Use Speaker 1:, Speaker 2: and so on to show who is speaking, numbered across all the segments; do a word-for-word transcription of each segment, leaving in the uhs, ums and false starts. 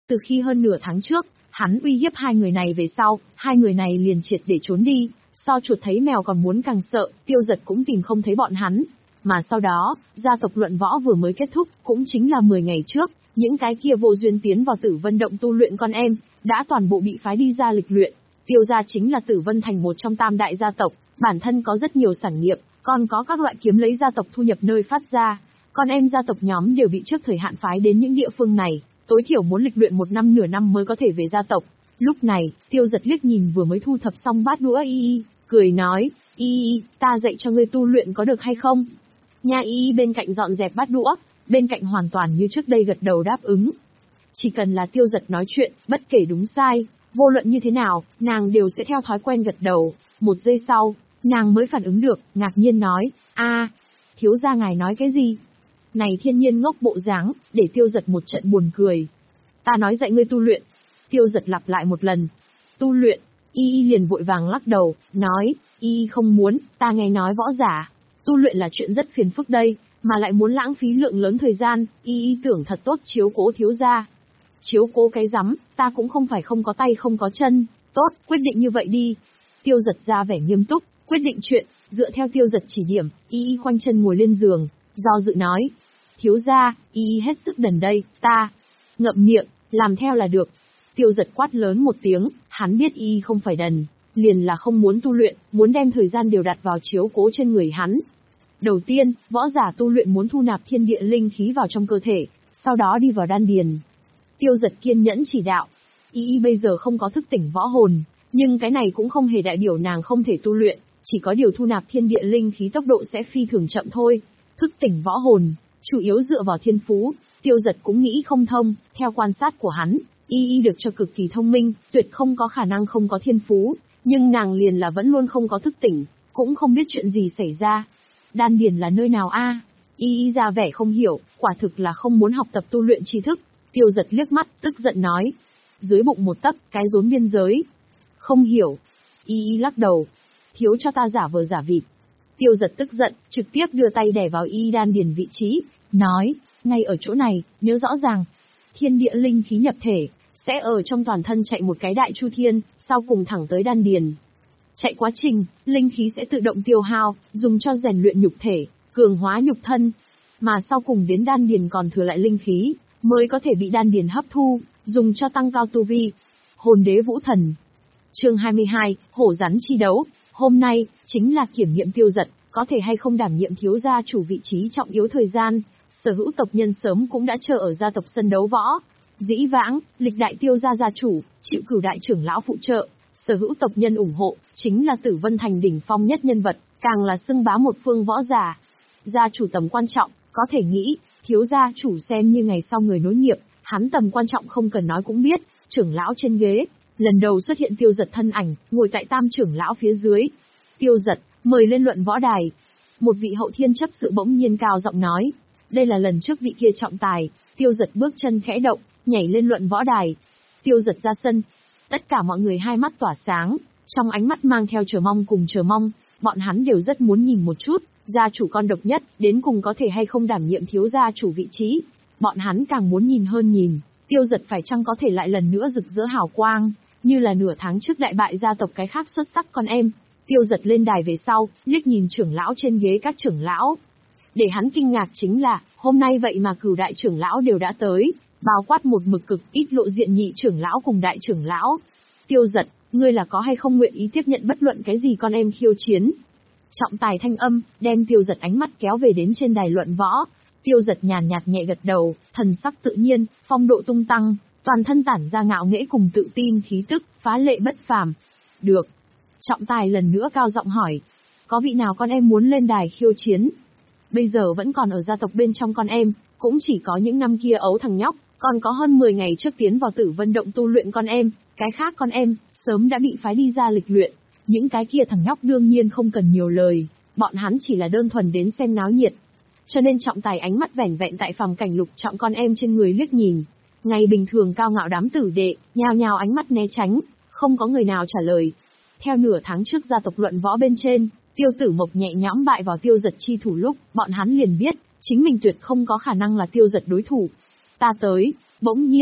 Speaker 1: Từ khi hơn nửa tháng trước, hắn uy hiếp hai người này về sau, hai người này liền triệt để trốn đi, so chuột thấy mèo còn muốn càng sợ, Tiêu Dật cũng tìm không thấy bọn hắn. Mà sau đó, gia tộc luận võ vừa mới kết thúc, cũng chính là mười ngày trước, những cái kia vô duyên tiến vào Tử Vân Động tu luyện con em, đã toàn bộ bị phái đi ra lịch luyện. Tiêu gia chính là Tử Vân Thành một trong tam đại gia tộc, bản thân có rất nhiều sản nghiệp, còn có các loại kiếm lấy gia tộc thu nhập nơi phát ra. Con em gia tộc nhóm đều bị trước thời hạn phái đến những địa phương này, tối thiểu muốn lịch luyện một năm nửa năm mới có thể về gia tộc. Lúc này, Tiêu Dật liếc nhìn vừa mới thu thập xong bát đũa Y Y, cười nói, Y Y, ta dạy cho ngươi tu luyện có được hay không? Nha Y Y bên cạnh dọn dẹp bát đũa, bên cạnh hoàn toàn như trước đây gật đầu đáp ứng. Chỉ cần là Tiêu Dật nói chuyện, bất kể đúng sai, vô luận như thế nào, nàng đều sẽ theo thói quen gật đầu. Một giây sau, nàng mới phản ứng được, ngạc nhiên nói, a, thiếu gia ngài nói cái gì? Này thiên nhiên ngốc bộ dáng, để Tiêu Dật một trận buồn cười. Ta nói dạy ngươi tu luyện. Tiêu Dật lặp lại một lần. Tu luyện, Y Y liền vội vàng lắc đầu, nói, Y Y không muốn, ta nghe nói võ giả. Tu luyện là chuyện rất phiền phức đây, mà lại muốn lãng phí lượng lớn thời gian, Y Y tưởng thật tốt chiếu cố thiếu gia. Chiếu cố cái rắm, ta cũng không phải không có tay không có chân, tốt, quyết định như vậy đi. Tiêu Dật ra vẻ nghiêm túc, quyết định chuyện, dựa theo Tiêu Dật chỉ điểm, Y Y khoanh chân ngồi lên giường, do dự nói. Thiếu gia, Y Y hết sức đần đây, ta, ngậm miệng, làm theo là được. Tiêu Dật quát lớn một tiếng, hắn biết Y Y không phải đần, liền là không muốn tu luyện, muốn đem thời gian đều đặt vào chiếu cố trên người hắn. Đầu tiên, võ giả tu luyện muốn thu nạp thiên địa linh khí vào trong cơ thể, sau đó đi vào đan điền. Tiêu Dật kiên nhẫn chỉ đạo. Y Y bây giờ không có thức tỉnh võ hồn, nhưng cái này cũng không hề đại biểu nàng không thể tu luyện, chỉ có điều thu nạp thiên địa linh khí tốc độ sẽ phi thường chậm thôi. Thức tỉnh võ hồn, chủ yếu dựa vào thiên phú, Tiêu Dật cũng nghĩ không thông, theo quan sát của hắn, Y Y được cho cực kỳ thông minh, tuyệt không có khả năng không có thiên phú, nhưng nàng liền là vẫn luôn không có thức tỉnh, cũng không biết chuyện gì xảy ra. Đan điền là nơi nào a? Y Y ra vẻ không hiểu, quả thực là không muốn học tập tu luyện tri thức. Tiêu Dật liếc mắt, tức giận nói. Dưới bụng một tấc, cái rốn biên giới. Không hiểu. Y Y lắc đầu. Thiếu cho ta giả vờ giả vịt. Tiêu Dật tức giận, trực tiếp đưa tay đè vào Y đan điền vị trí, nói, ngay ở chỗ này, nhớ rõ ràng. Thiên địa linh khí nhập thể, sẽ ở trong toàn thân chạy một cái đại chu thiên, sau cùng thẳng tới đan điền. Chạy quá trình, linh khí sẽ tự động tiêu hao, dùng cho rèn luyện nhục thể, cường hóa nhục thân. Mà sau cùng đến đan điền còn thừa lại linh khí, mới có thể bị đan điền hấp thu, dùng cho tăng cao tu vi. Hồn đế vũ thần. Chương hai mươi hai, hổ rắn chi đấu. Hôm nay, chính là kiểm nghiệm Tiêu Dật, có thể hay không đảm nhiệm thiếu gia chủ vị trí trọng yếu thời gian. Sở hữu tộc nhân sớm cũng đã chờ ở gia tộc sân đấu võ. Dĩ vãng, lịch đại Tiêu gia gia chủ, chịu cửu đại trưởng lão phụ trợ, sở hữu tộc nhân ủng hộ, chính là Tử Vân Thành đỉnh phong nhất nhân vật, càng là xưng bá một phương võ giả. Gia chủ tầm quan trọng, có thể nghĩ, thiếu gia chủ xem như ngày sau người nối nghiệp, hắn tầm quan trọng không cần nói cũng biết, trưởng lão trên ghế. Lần đầu xuất hiện Tiêu Dật thân ảnh, ngồi tại tam trưởng lão phía dưới. Tiêu Dật, mời lên luận võ đài. Một vị hậu thiên chấp sự bỗng nhiên cao giọng nói. Đây là lần trước vị kia trọng tài. Tiêu Dật bước chân khẽ động, nhảy lên luận võ đài. Tiêu Dật ra sân. Tất cả mọi người hai mắt tỏa sáng, trong ánh mắt mang theo chờ mong cùng chờ mong. Bọn hắn đều rất muốn nhìn một chút, gia chủ con độc nhất, đến cùng có thể hay không đảm nhiệm thiếu gia chủ vị trí. Bọn hắn càng muốn nhìn hơn nhìn, Tiêu Dật phải chăng có thể lại lần nữa rực rỡ hào quang, như là nửa tháng trước đại bại gia tộc cái khác xuất sắc con em. Tiêu Dật lên đài về sau, liếc nhìn trưởng lão trên ghế các trưởng lão. Để hắn kinh ngạc chính là, hôm nay vậy mà cửu đại trưởng lão đều đã tới, bao quát một mực cực ít lộ diện nhị trưởng lão cùng đại trưởng lão. Tiêu Dật, ngươi là có hay không nguyện ý tiếp nhận bất luận cái gì con em khiêu chiến? Trọng tài thanh âm, đem Tiêu Dật ánh mắt kéo về đến trên đài luận võ. Tiêu Dật nhàn nhạt nhẹ gật đầu, thần sắc tự nhiên, phong độ tung tăng, toàn thân tản ra ngạo nghễ cùng tự tin khí tức, phá lệ bất phàm. Được. Trọng tài lần nữa cao giọng hỏi. Có vị nào con em muốn lên đài khiêu chiến? Bây giờ vẫn còn ở gia tộc bên trong con em, cũng chỉ có những năm kia ấu thằng nhóc, còn có hơn mười ngày trước tiến vào Tử Vân Động tu luyện con em, cái khác con em, sớm đã bị phái đi ra lịch luyện. Những cái kia thằng nhóc đương nhiên không cần nhiều lời, bọn hắn chỉ là đơn thuần đến xem náo nhiệt. Cho nên trọng tài ánh mắt vẻn vẹn tại phàm cảnh lục trọng con em trên người liếc nhìn. Ngày bình thường cao ngạo đám tử đệ, nhao nhao ánh mắt né tránh, không có người nào trả lời. Theo nửa tháng trước gia tộc luận võ bên trên, Tiêu Tử Mộc nhẹ nhõm bại vào Tiêu Dật chi thủ lúc, bọn hắn liền biết, chính mình tuyệt không có khả năng là Tiêu Dật đối thủ. Ta tới, bỗng nhiên,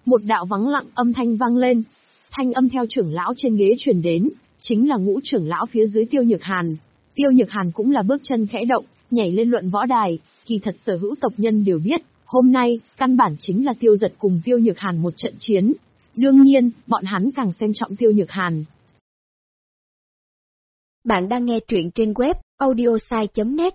Speaker 1: Một đạo vắng lặng âm thanh vang lên. Thanh âm theo trưởng lão trên ghế truyền đến, chính là ngũ trưởng lão phía dưới Tiêu Nhược Hàn. Tiêu Nhược Hàn cũng là bước chân khẽ động, nhảy lên luận võ đài, kỳ thật sở hữu tộc nhân đều biết, hôm nay, căn bản chính là Tiêu Giật cùng Tiêu Nhược Hàn một trận chiến. Đương nhiên, bọn hắn càng xem trọng Tiêu Nhược Hàn.
Speaker 2: Bạn đang nghe truyện trên web audiosai chấm net.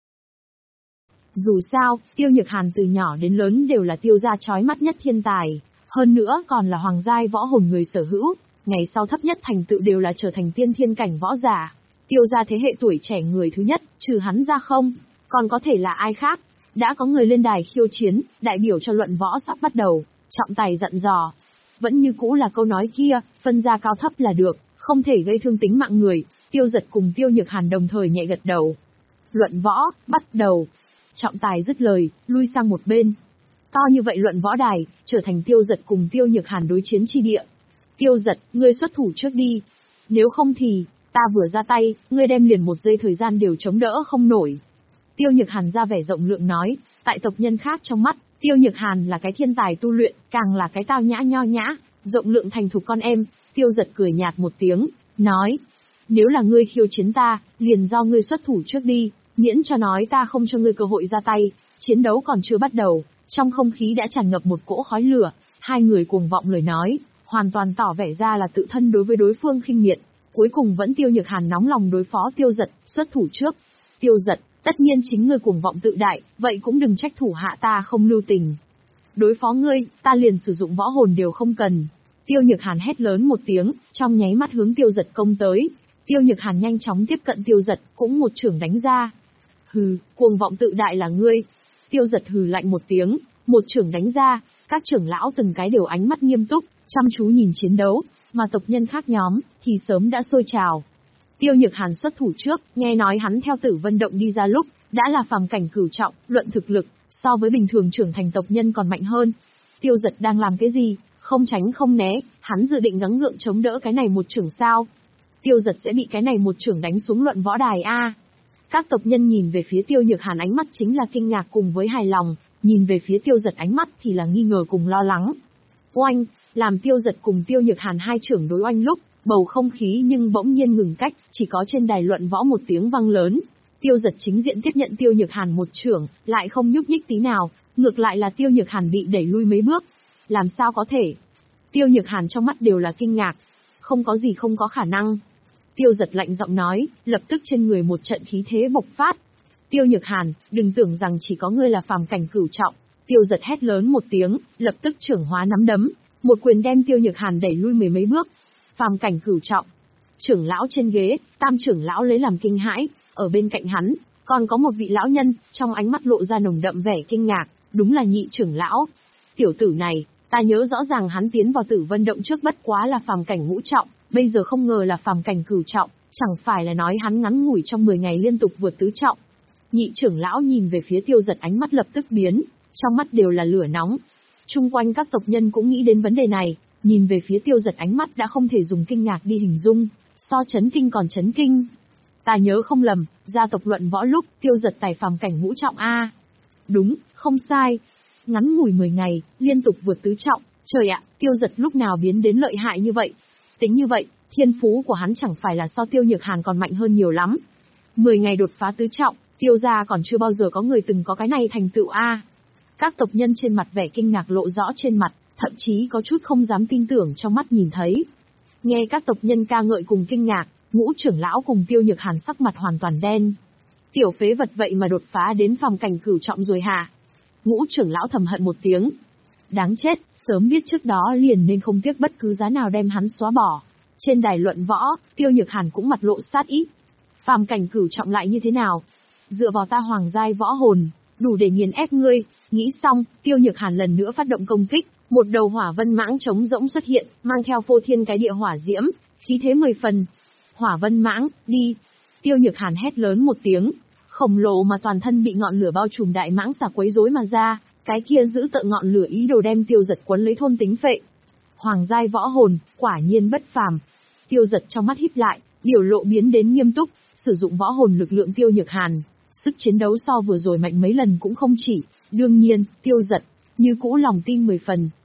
Speaker 1: Dù sao, Tiêu Nhược Hàn từ nhỏ đến lớn đều là Tiêu gia chói mắt nhất thiên tài, hơn nữa còn là hoàng giai võ hồn người sở hữu, ngày sau thấp nhất thành tựu đều là trở thành tiên thiên cảnh võ giả. Tiêu gia thế hệ tuổi trẻ người thứ nhất, trừ hắn ra không, còn có thể là ai khác. Đã có người lên đài khiêu chiến, đại biểu cho luận võ sắp bắt đầu, trọng tài dặn dò. Vẫn như cũ là câu nói kia, phân ra cao thấp là được, không thể gây thương tính mạng người. Tiêu Giật cùng Tiêu Nhược Hàn đồng thời nhẹ gật đầu. Luận võ, bắt đầu. Trọng tài dứt lời, lui sang một bên. To như vậy luận võ đài, trở thành Tiêu Giật cùng Tiêu Nhược Hàn đối chiến chi địa. Tiêu Giật, ngươi xuất thủ trước đi. Nếu không thì, ta vừa ra tay, ngươi đem liền một giây thời gian đều chống đỡ không nổi. Tiêu Nhược Hàn ra vẻ rộng lượng nói, tại tộc nhân khác trong mắt, Tiêu Nhược Hàn là cái thiên tài tu luyện, càng là cái tao nhã nho nhã, rộng lượng thành thục con em. Tiêu Giật cười nhạt một tiếng, nói, nếu là ngươi khiêu chiến ta, liền do ngươi xuất thủ trước đi, miễn cho nói ta không cho ngươi cơ hội ra tay. Chiến đấu còn chưa bắt đầu, trong không khí đã tràn ngập một cỗ khói lửa, hai người cuồng vọng lời nói, hoàn toàn tỏ vẻ ra là tự thân đối với đối phương khinh miệt. Cuối cùng vẫn Tiêu Nhược Hàn nóng lòng đối phó Tiêu Giật, xuất thủ trước. Tiêu Giật, tất nhiên chính ngươi cuồng vọng tự đại, vậy cũng đừng trách thủ hạ ta không lưu tình. Đối phó ngươi, ta liền sử dụng võ hồn đều không cần. Tiêu Nhược Hàn hét lớn một tiếng, trong nháy mắt hướng Tiêu Giật công tới. Tiêu Nhược Hàn nhanh chóng tiếp cận Tiêu Giật, cũng một chưởng đánh ra. Hừ, cuồng vọng tự đại là ngươi. Tiêu Giật hừ lạnh một tiếng, một chưởng đánh ra, các trưởng lão từng cái đều ánh mắt nghiêm túc, chăm chú nhìn chiến đấu, mà tộc nhân khác nhóm, thì sớm đã sôi trào. Tiêu Nhược Hàn xuất thủ trước, nghe nói hắn theo Tử Vân Động đi ra lúc, đã là phàm cảnh cửu trọng, luận thực lực, so với bình thường trưởng thành tộc nhân còn mạnh hơn. Tiêu Giật đang làm cái gì, không tránh không né, hắn dự định gắng gượng chống đỡ cái này một chưởng sao? Tiêu Giật sẽ bị cái này một chưởng đánh xuống luận võ đài a. Các tộc nhân nhìn về phía Tiêu Nhược Hàn ánh mắt chính là kinh ngạc cùng với hài lòng, nhìn về phía Tiêu Giật ánh mắt thì là nghi ngờ cùng lo lắng. Oanh, làm Tiêu Giật cùng Tiêu Nhược Hàn hai chưởng đối oanh lúc, bầu không khí nhưng bỗng nhiên ngừng cách, chỉ có trên đài luận võ một tiếng vang lớn. Tiêu Giật chính diện tiếp nhận Tiêu Nhược Hàn một chưởng, lại không nhúc nhích tí nào, ngược lại là Tiêu Nhược Hàn bị đẩy lui mấy bước. Làm sao có thể? Tiêu Nhược Hàn trong mắt đều là kinh ngạc. Không có gì không có khả năng. Tiêu Giật lạnh giọng nói, lập tức trên người một trận khí thế bộc phát. Tiêu Nhược Hàn, đừng tưởng rằng chỉ có ngươi là phàm cảnh cửu trọng. Tiêu Giật hét lớn một tiếng, lập tức trưởng hóa nắm đấm, một quyền đem Tiêu Nhược Hàn đẩy lui mười mấy bước. Phàm cảnh cửu trọng. Trưởng lão trên ghế, tam trưởng lão lấy làm kinh hãi, ở bên cạnh hắn, còn có một vị lão nhân, trong ánh mắt lộ ra nồng đậm vẻ kinh ngạc, đúng là nhị trưởng lão. Tiểu tử này, ta nhớ rõ ràng hắn tiến vào Tử Vân Động trước bất quá là phàm cảnh ngũ trọng, bây giờ không ngờ là phàm cảnh cửu trọng, chẳng phải là nói hắn ngắn ngủi trong mười ngày liên tục vượt tứ trọng. Nhị trưởng lão nhìn về phía Tiêu Giật ánh mắt lập tức biến, trong mắt đều là lửa nóng. Chung quanh các tộc nhân cũng nghĩ đến vấn đề này, nhìn về phía Tiêu Giật ánh mắt đã không thể dùng kinh ngạc đi hình dung, so chấn kinh còn chấn kinh. Ta nhớ không lầm, gia tộc luận võ lúc, Tiêu Giật tài phàm cảnh ngũ trọng a. Đúng, không sai. Ngắn ngủi mười ngày, liên tục vượt tứ trọng, trời ạ, Tiêu Giật lúc nào biến đến lợi hại như vậy? Tính như vậy, thiên phú của hắn chẳng phải là so Tiêu Nhược Hàn còn mạnh hơn nhiều lắm. mười ngày đột phá tứ trọng, Tiêu gia còn chưa bao giờ có người từng có cái này thành tựu a. Các tộc nhân trên mặt vẻ kinh ngạc lộ rõ trên mặt, thậm chí có chút không dám tin tưởng trong mắt nhìn thấy. Nghe các tộc nhân ca ngợi cùng kinh ngạc, ngũ trưởng lão cùng Tiêu Nhược Hàn sắc mặt hoàn toàn đen. Tiểu phế vật vậy mà đột phá đến phàm cảnh cửu trọng rồi hả? Ngũ trưởng lão thầm hận một tiếng. Đáng chết, sớm biết trước đó liền nên không tiếc bất cứ giá nào đem hắn xóa bỏ. Trên đài luận võ, Tiêu Nhược Hàn cũng mặt lộ sát ý. Phàm cảnh cửu trọng lại như thế nào? Dựa vào ta hoàng giai võ hồn, đủ để nghiền ép ngươi. Nghĩ xong, Tiêu Nhược Hàn lần nữa phát động công kích, một đầu hỏa vân mãng trống rỗng xuất hiện, mang theo phô thiên cái địa hỏa diễm, khí thế mười phần. Hỏa vân mãng, đi! Tiêu Nhược Hàn hét lớn một tiếng, khổng lồ mà toàn thân bị ngọn lửa bao trùm đại mãng xà quấy rối mà ra, cái kia giữ tợn ngọn lửa ý đồ đem Tiêu Giật quấn lấy thôn tính phệ. Hoàng giai võ hồn, quả nhiên bất phàm. Tiêu Giật trong mắt híp lại, biểu lộ biến đến nghiêm túc, sử dụng võ hồn lực lượng Tiêu Nhược Hàn, sức chiến đấu so vừa rồi mạnh mấy lần cũng không chỉ, đương nhiên, Tiêu Giật như cũ lòng tin mười phần.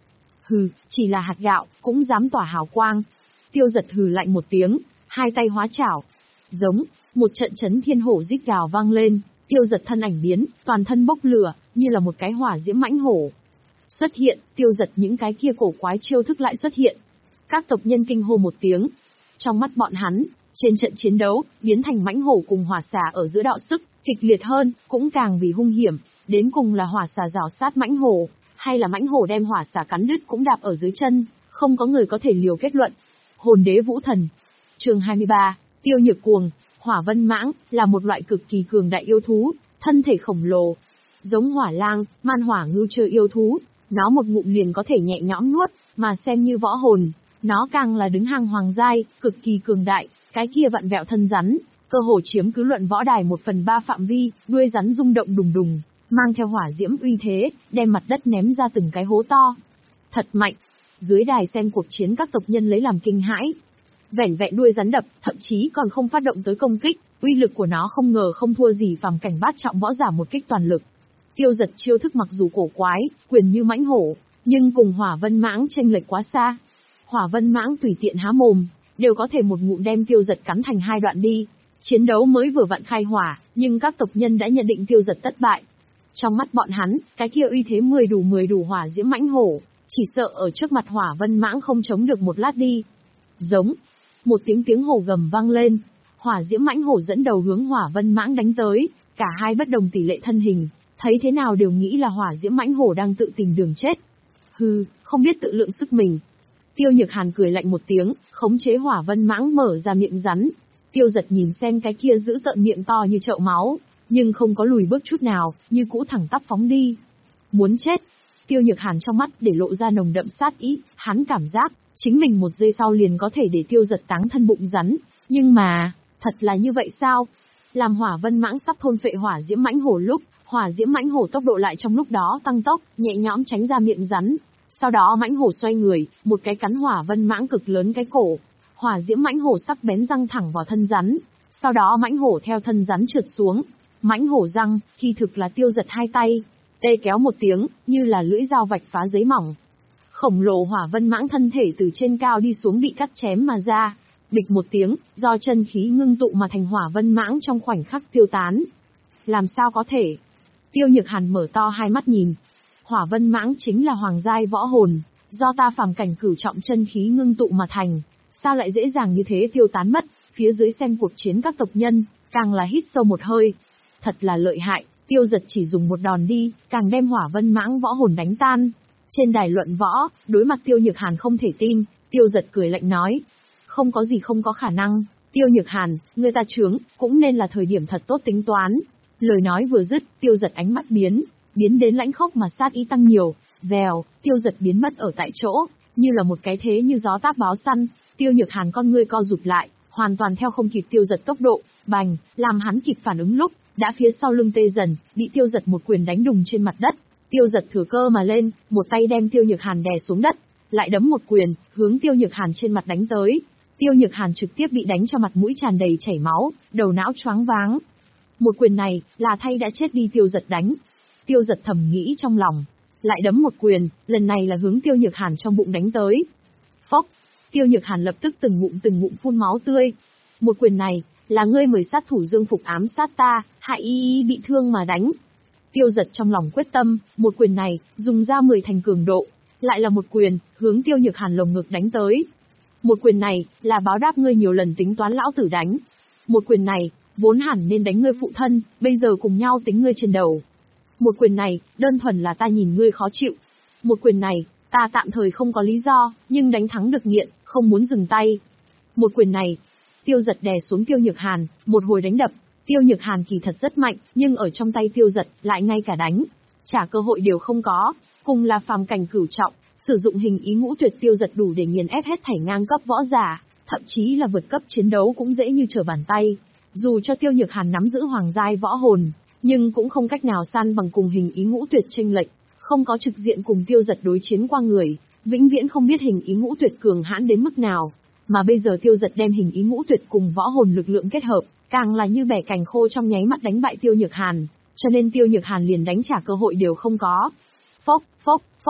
Speaker 1: Hừ, chỉ là hạt gạo, cũng dám tỏa hào quang. Tiêu Giật hừ lạnh một tiếng, hai tay hóa chảo. Giống, một trận chấn thiên hổ rít gào vang lên, Tiêu Giật thân ảnh biến, toàn thân bốc lửa, như là một cái hỏa diễm mãnh hổ. Xuất hiện, Tiêu Giật những cái kia cổ quái chiêu thức lại xuất hiện. Các tộc nhân kinh hô một tiếng. Trong mắt bọn hắn, trên trận chiến đấu, biến thành mãnh hổ cùng hỏa xà ở giữa đạo sức, kịch liệt hơn, cũng càng vì hung hiểm, đến cùng là hỏa xà rào sát mãnh hổ, hay là mãnh hổ đem hỏa xà cắn đứt cũng đạp ở dưới chân, không có người có thể liều kết luận. Hồn đế vũ thần. Chương hai mươi ba, Tiêu Nhược Cuồng. Hỏa vân mãng là một loại cực kỳ cường đại yêu thú, thân thể khổng lồ, giống hỏa lang, man hỏa ngưu chơi yêu thú, nó một ngụm liền có thể nhẹ nhõm nuốt, mà xem như võ hồn, nó càng là đứng hàng hoàng giai, cực kỳ cường đại, cái kia vặn vẹo thân rắn, cơ hồ chiếm cứ luận võ đài một phần ba phạm vi, đuôi rắn rung động đùng đùng, mang theo hỏa diễm uy thế, đem mặt đất ném ra từng cái hố to. Thật mạnh. Dưới đài xem cuộc chiến các tộc nhân lấy làm kinh hãi. Vẻn vẹn đuôi rắn đập, thậm chí còn không phát động tới công kích, uy lực của nó không ngờ không thua gì phàm cảnh bát trọng võ giả một kích toàn lực. Tiêu Giật chiêu thức mặc dù cổ quái, quyền như mãnh hổ, nhưng cùng Hỏa Vân Mãng chênh lệch quá xa. Hỏa Vân Mãng tùy tiện há mồm, đều có thể một ngụm đem Tiêu Giật cắn thành hai đoạn đi. Chiến đấu mới vừa vặn khai hỏa, nhưng các tộc nhân đã nhận định Tiêu Giật thất bại. Trong mắt bọn hắn, cái kia uy thế mười đủ mười đủ hỏa diễm mãnh hổ, chỉ sợ ở trước mặt Hỏa Vân Mãng không chống được một lát đi. Giống. Một tiếng tiếng hổ gầm vang lên, hỏa diễm mãnh hổ dẫn đầu hướng Hỏa Vân Mãng đánh tới, cả hai bất đồng tỷ lệ thân hình, thấy thế nào đều nghĩ là hỏa diễm mãnh hổ đang tự tìm đường chết. Hừ, không biết tự lượng sức mình. Tiêu Nhược Hàn cười lạnh một tiếng, khống chế Hỏa Vân Mãng mở ra miệng rắn. Tiêu Giật nhìn xem cái kia giữ tợn miệng to như chậu máu, nhưng không có lùi bước chút nào, như cũ thẳng tắp phóng đi. Muốn chết. Tiêu Nhược Hàn trong mắt để lộ ra nồng đậm sát ý, hắn cảm giác chính mình một giây sau liền có thể để Tiêu Giật táng thân bụng rắn, nhưng mà, thật là như vậy sao? Làm Hỏa Vân Mãng sắp thôn phệ hỏa diễm mãnh hổ lúc, hỏa diễm mãnh hổ tốc độ lại trong lúc đó tăng tốc, nhẹ nhõm tránh ra miệng rắn. Sau đó mãnh hổ xoay người, một cái cắn Hỏa Vân Mãng cực lớn cái cổ. Hỏa diễm mãnh hổ sắc bén răng thẳng vào thân rắn. Sau đó mãnh hổ theo thân rắn trượt xuống. Mãnh hổ răng, khi thực là Tiêu Giật hai tay, tê kéo một tiếng, như là lưỡi dao vạch phá giấy mỏng. Khổng lồ Hỏa Vân Mãng thân thể từ trên cao đi xuống bị cắt chém mà ra. Bịch một tiếng, do chân khí ngưng tụ mà thành Hỏa Vân Mãng trong khoảnh khắc tiêu tán. Làm sao có thể? Tiêu Nhược Hàn mở to hai mắt nhìn. Hỏa Vân Mãng chính là hoàng giai võ hồn, do ta phàm cảnh cửu trọng chân khí ngưng tụ mà thành, sao lại dễ dàng như thế tiêu tán mất? Phía dưới xem cuộc chiến các tộc nhân, càng là hít sâu một hơi. Thật là lợi hại, Tiêu Giật chỉ dùng một đòn đi, càng đem Hỏa Vân Mãng võ hồn đánh tan. Trên đài luận võ, đối mặt Tiêu Nhược Hàn không thể tin, Tiêu Giật cười lạnh nói. Không có gì không có khả năng, Tiêu Nhược Hàn, người ta trướng, cũng nên là thời điểm thật tốt tính toán. Lời nói vừa dứt, Tiêu Giật ánh mắt biến, biến đến lãnh khốc mà sát ý tăng nhiều, vèo, Tiêu Giật biến mất ở tại chỗ, như là một cái thế như gió táp báo săn. Tiêu Nhược Hàn con ngươi co rụt lại, hoàn toàn theo không kịp Tiêu Giật tốc độ, bành, làm hắn kịp phản ứng lúc, đã phía sau lưng tê dần, bị Tiêu Giật một quyền đánh đùng trên mặt đất. Tiêu Giật thừa cơ mà lên, một tay đem Tiêu Nhược Hàn đè xuống đất, lại đấm một quyền, hướng Tiêu Nhược Hàn trên mặt đánh tới. Tiêu Nhược Hàn trực tiếp bị đánh cho mặt mũi tràn đầy chảy máu, đầu não choáng váng. Một quyền này, là thay đã chết đi Tiêu Giật đánh. Tiêu Giật thầm nghĩ trong lòng, lại đấm một quyền, lần này là hướng Tiêu Nhược Hàn trong bụng đánh tới. Phốc, Tiêu Nhược Hàn lập tức từng ngụm từng ngụm phun máu tươi. Một quyền này, là ngươi mời sát thủ Dương Phục ám sát ta, hại y y bị thương mà đánh. Tiêu Giật trong lòng quyết tâm, một quyền này, dùng ra mười thành cường độ, lại là một quyền, hướng Tiêu Nhược Hàn lồng ngực đánh tới. Một quyền này, là báo đáp ngươi nhiều lần tính toán lão tử đánh. Một quyền này, vốn hẳn nên đánh ngươi phụ thân, bây giờ cùng nhau tính ngươi trên đầu. Một quyền này, đơn thuần là ta nhìn ngươi khó chịu. Một quyền này, ta tạm thời không có lý do, nhưng đánh thắng được nghiện, không muốn dừng tay. Một quyền này, Tiêu Giật đè xuống Tiêu Nhược Hàn, một hồi đánh đập. Tiêu Nhược Hàn kỳ thật rất mạnh, nhưng ở trong tay Tiêu Giật, lại ngay cả đánh trả cơ hội đều không có, cùng là phàm cảnh cửu trọng, sử dụng hình ý ngũ tuyệt Tiêu Giật đủ để nghiền ép hết thảy ngang cấp võ giả, thậm chí là vượt cấp chiến đấu cũng dễ như trở bàn tay. Dù cho Tiêu Nhược Hàn nắm giữ hoàng giai võ hồn, nhưng cũng không cách nào san bằng cùng hình ý ngũ tuyệt chênh lệch, không có trực diện cùng Tiêu Giật đối chiến qua người, vĩnh viễn không biết hình ý ngũ tuyệt cường hãn đến mức nào, mà bây giờ Tiêu Giật đem hình ý ngũ tuyệt cùng võ hồn lực lượng kết hợp, càng là như bẻ cành khô trong nháy mắt đánh bại Tiêu Nhược Hàn, cho nên Tiêu Nhược Hàn liền đánh trả cơ hội đều không có. Phốc, phốc, phốc,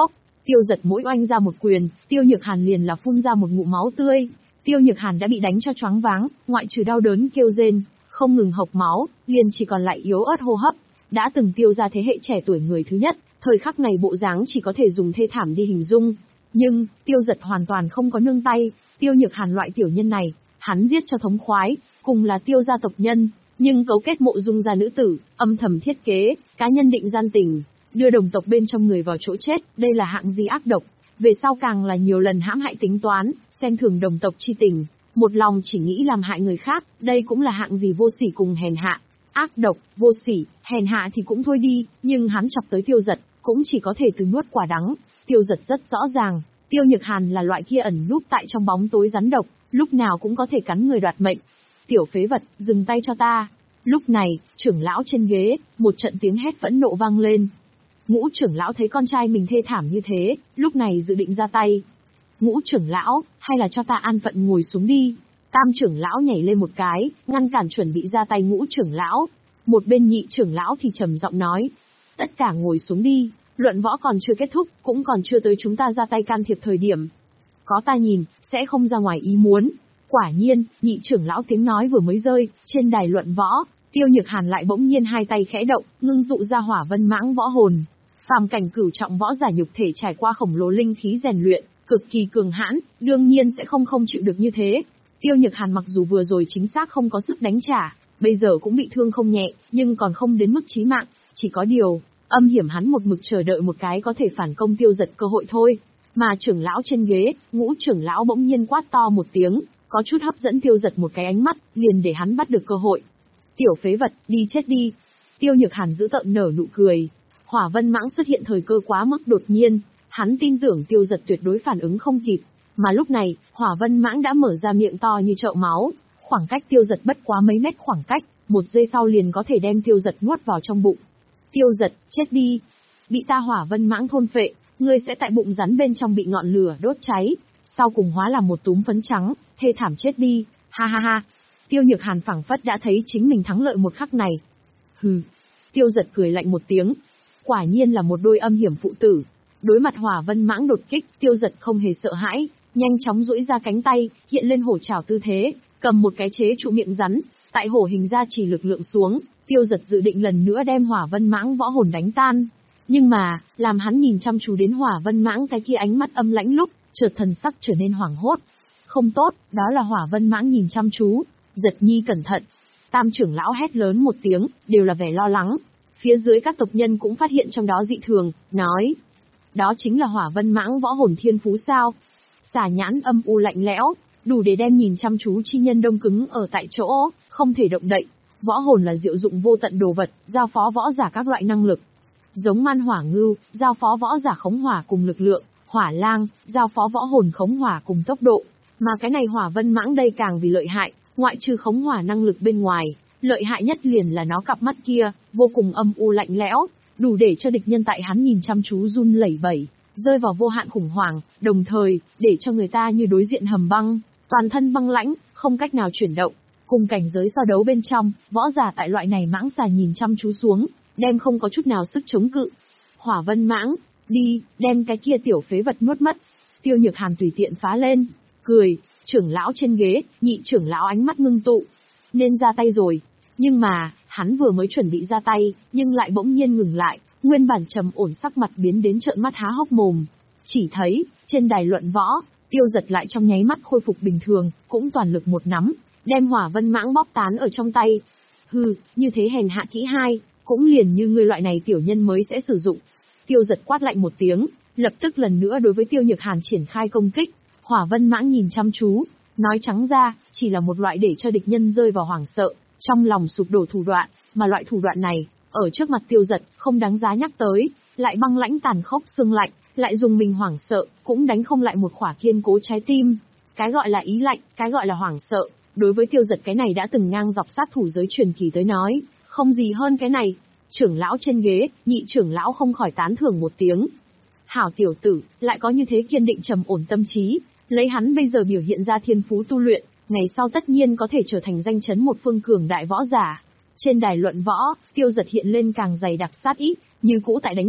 Speaker 1: Tiêu Dật mỗi oanh ra một quyền, Tiêu Nhược Hàn liền là phun ra một ngụm máu tươi. Tiêu Nhược Hàn đã bị đánh cho choáng váng, ngoại trừ đau đớn kêu rên, không ngừng hộc máu, liền chỉ còn lại yếu ớt hô hấp. Đã từng Tiêu ra thế hệ trẻ tuổi người thứ nhất, thời khắc này bộ dáng chỉ có thể dùng thê thảm đi hình dung. Nhưng, Tiêu Dật hoàn toàn không có nương tay, Tiêu Nhược Hàn loại tiểu nhân này, hắn giết cho thống khoái, cùng là Tiêu gia tộc nhân, nhưng cấu kết Mộ Dung gia nữ tử, âm thầm thiết kế, cá nhân định gian tình, đưa đồng tộc bên trong người vào chỗ chết, đây là hạng gì ác độc. Về sau càng là nhiều lần hãm hại tính toán, xem thường đồng tộc chi tình, một lòng chỉ nghĩ làm hại người khác, đây cũng là hạng gì vô sỉ cùng hèn hạ. Ác độc, vô sỉ, hèn hạ thì cũng thôi đi, nhưng hắn chọc tới Tiêu Dật, cũng chỉ có thể từ nuốt quả đắng. Tiêu Dật rất rõ ràng, Tiêu Nhược Hàn là loại kia ẩn núp tại trong bóng tối rắn độc, lúc nào cũng có thể cắn người đoạt mệnh. Tiểu phế vật, dừng tay cho ta. Lúc này, trưởng lão trên ghế, một trận tiếng hét phẫn nộ vang lên. Ngũ trưởng lão thấy con trai mình thê thảm như thế, lúc này dự định ra tay. Ngũ trưởng lão, hay là cho ta an phận ngồi xuống đi. Tam trưởng lão nhảy lên một cái, ngăn cản chuẩn bị ra tay ngũ trưởng lão. Một bên nhị trưởng lão thì trầm giọng nói. Tất cả ngồi xuống đi, luận võ còn chưa kết thúc, cũng còn chưa tới chúng ta ra tay can thiệp thời điểm. Có ta nhìn, sẽ không ra ngoài ý muốn. Quả nhiên, nhị trưởng lão tiếng nói vừa mới rơi, trên đài luận võ, Tiêu Nhược Hàn lại bỗng nhiên hai tay khẽ động, ngưng tụ ra hỏa vân mãng võ hồn. Phàm cảnh cửu trọng võ giả nhục thể trải qua khổng lồ linh khí rèn luyện, cực kỳ cường hãn, đương nhiên sẽ không không chịu được như thế. Tiêu Nhược Hàn mặc dù vừa rồi chính xác không có sức đánh trả, bây giờ cũng bị thương không nhẹ, nhưng còn không đến mức chí mạng, chỉ có điều, âm hiểm hắn một mực chờ đợi một cái có thể phản công Tiêu Dật cơ hội thôi. Mà trưởng lão trên ghế, ngũ trưởng lão bỗng nhiên quát to một tiếng, có chút hấp dẫn Tiêu Dật một cái ánh mắt, liền để hắn bắt được cơ hội. Tiểu phế vật, đi chết đi. Tiêu Nhược Hàn giữ tợn nở nụ cười. Hỏa vân mãng xuất hiện thời cơ quá mức đột nhiên, hắn tin tưởng Tiêu Dật tuyệt đối phản ứng không kịp. Mà lúc này, hỏa vân mãng đã mở ra miệng to như chậu máu, khoảng cách Tiêu Dật bất quá mấy mét khoảng cách, một giây sau liền có thể đem Tiêu Dật nuốt vào trong bụng. Tiêu Dật, chết đi. Bị ta hỏa vân mãng thôn phệ, ngươi sẽ tại bụng rắn bên trong bị ngọn lửa đốt cháy, sau cùng hóa làm một túm phấn trắng, thê thảm chết đi, ha ha ha. Tiêu Nhược Hàn phảng phất đã thấy chính mình thắng lợi một khắc này. Hừ. Tiêu Dật cười lạnh một tiếng. Quả nhiên là một đôi âm hiểm phụ tử. Đối mặt hỏa vân mãng đột kích, Tiêu Dật không hề sợ hãi, nhanh chóng duỗi ra cánh tay, hiện lên hổ trảo tư thế, cầm một cái chế trụ miệng rắn, tại hổ hình ra chỉ lực lượng xuống, Tiêu Dật dự định lần nữa đem hỏa vân mãng võ hồn đánh tan. Nhưng mà, làm hắn nhìn chăm chú đến hỏa vân mãng cái kia ánh mắt âm lãnh lúc, chợt thần sắc trở nên hoảng hốt. Không tốt, đó là hỏa vân mãng nhìn chăm chú. Giật nhi cẩn thận. Tam trưởng lão hét lớn một tiếng, đều là vẻ lo lắng. Phía dưới các tộc nhân cũng phát hiện trong đó dị thường, nói. Đó chính là hỏa vân mãng võ hồn thiên phú sao. Xà nhãn âm u lạnh lẽo, đủ để đem nhìn chăm chú chi nhân đông cứng ở tại chỗ, không thể động đậy. Võ hồn là diệu dụng vô tận đồ vật, giao phó võ giả các loại năng lực. Giống man hỏa ngưu, giao phó võ giả khống hỏa cùng lực lượng, hỏa lang, giao phó võ hồn khống hỏa cùng tốc độ. Mà cái này hỏa vân mãng đây càng vì lợi hại, ngoại trừ khống hỏa năng lực bên ngoài, lợi hại nhất liền là nó cặp mắt kia, vô cùng âm u lạnh lẽo, đủ để cho địch nhân tại hắn nhìn chăm chú run lẩy bẩy, rơi vào vô hạn khủng hoảng, đồng thời, để cho người ta như đối diện hầm băng, toàn thân băng lãnh, không cách nào chuyển động. Cùng cảnh giới so đấu bên trong, võ giả tại loại này mãng xà nhìn chăm chú xuống, đem không có chút nào sức chống cự. Hỏa vân mãng, đi, đem cái kia tiểu phế vật nuốt mất. Tiêu Nhược Hàn tùy tiện phá lên, cười, trưởng lão trên ghế, nhị trưởng lão ánh mắt ngưng tụ. Nên ra tay rồi. Nhưng mà, hắn vừa mới chuẩn bị ra tay, nhưng lại bỗng nhiên ngừng lại, nguyên bản trầm ổn sắc mặt biến đến trợn mắt há hốc mồm. Chỉ thấy, trên đài luận võ, Tiêu Dật lại trong nháy mắt khôi phục bình thường, cũng toàn lực một nắm, đem hỏa vân mãng bóp tán ở trong tay. Hừ, như thế hèn hạ kỹ hai, cũng liền như người loại này tiểu nhân mới sẽ sử dụng. Tiêu Dật quát lạnh một tiếng, lập tức lần nữa đối với Tiêu Nhược Hàn triển khai công kích. Hỏa vân mãng nhìn chăm chú, nói trắng ra, chỉ là một loại để cho địch nhân rơi vào hoảng sợ, trong lòng sụp đổ thủ đoạn, mà loại thủ đoạn này, ở trước mặt Tiêu Dật, không đáng giá nhắc tới, lại băng lãnh tàn khốc xương lạnh, lại dùng mình hoảng sợ, cũng đánh không lại một khỏa kiên cố trái tim. Cái gọi là ý lạnh, cái gọi là hoảng sợ, đối với Tiêu Dật cái này đã từng ngang dọc sát thủ giới truyền kỳ tới nói, không gì hơn cái này. Trưởng lão trên ghế, nhị trưởng lão không khỏi tán thưởng một tiếng. Hảo tiểu tử, lại có như thế kiên định trầm ổn tâm trí, lấy hắn bây giờ biểu hiện ra thiên phú tu luyện, ngày sau tất nhiên có thể trở thành danh chấn một phương cường đại võ giả. Trên đài luận võ, Tiêu Dật hiện lên càng dày đặc sát ý, như cũ tại đánh đập,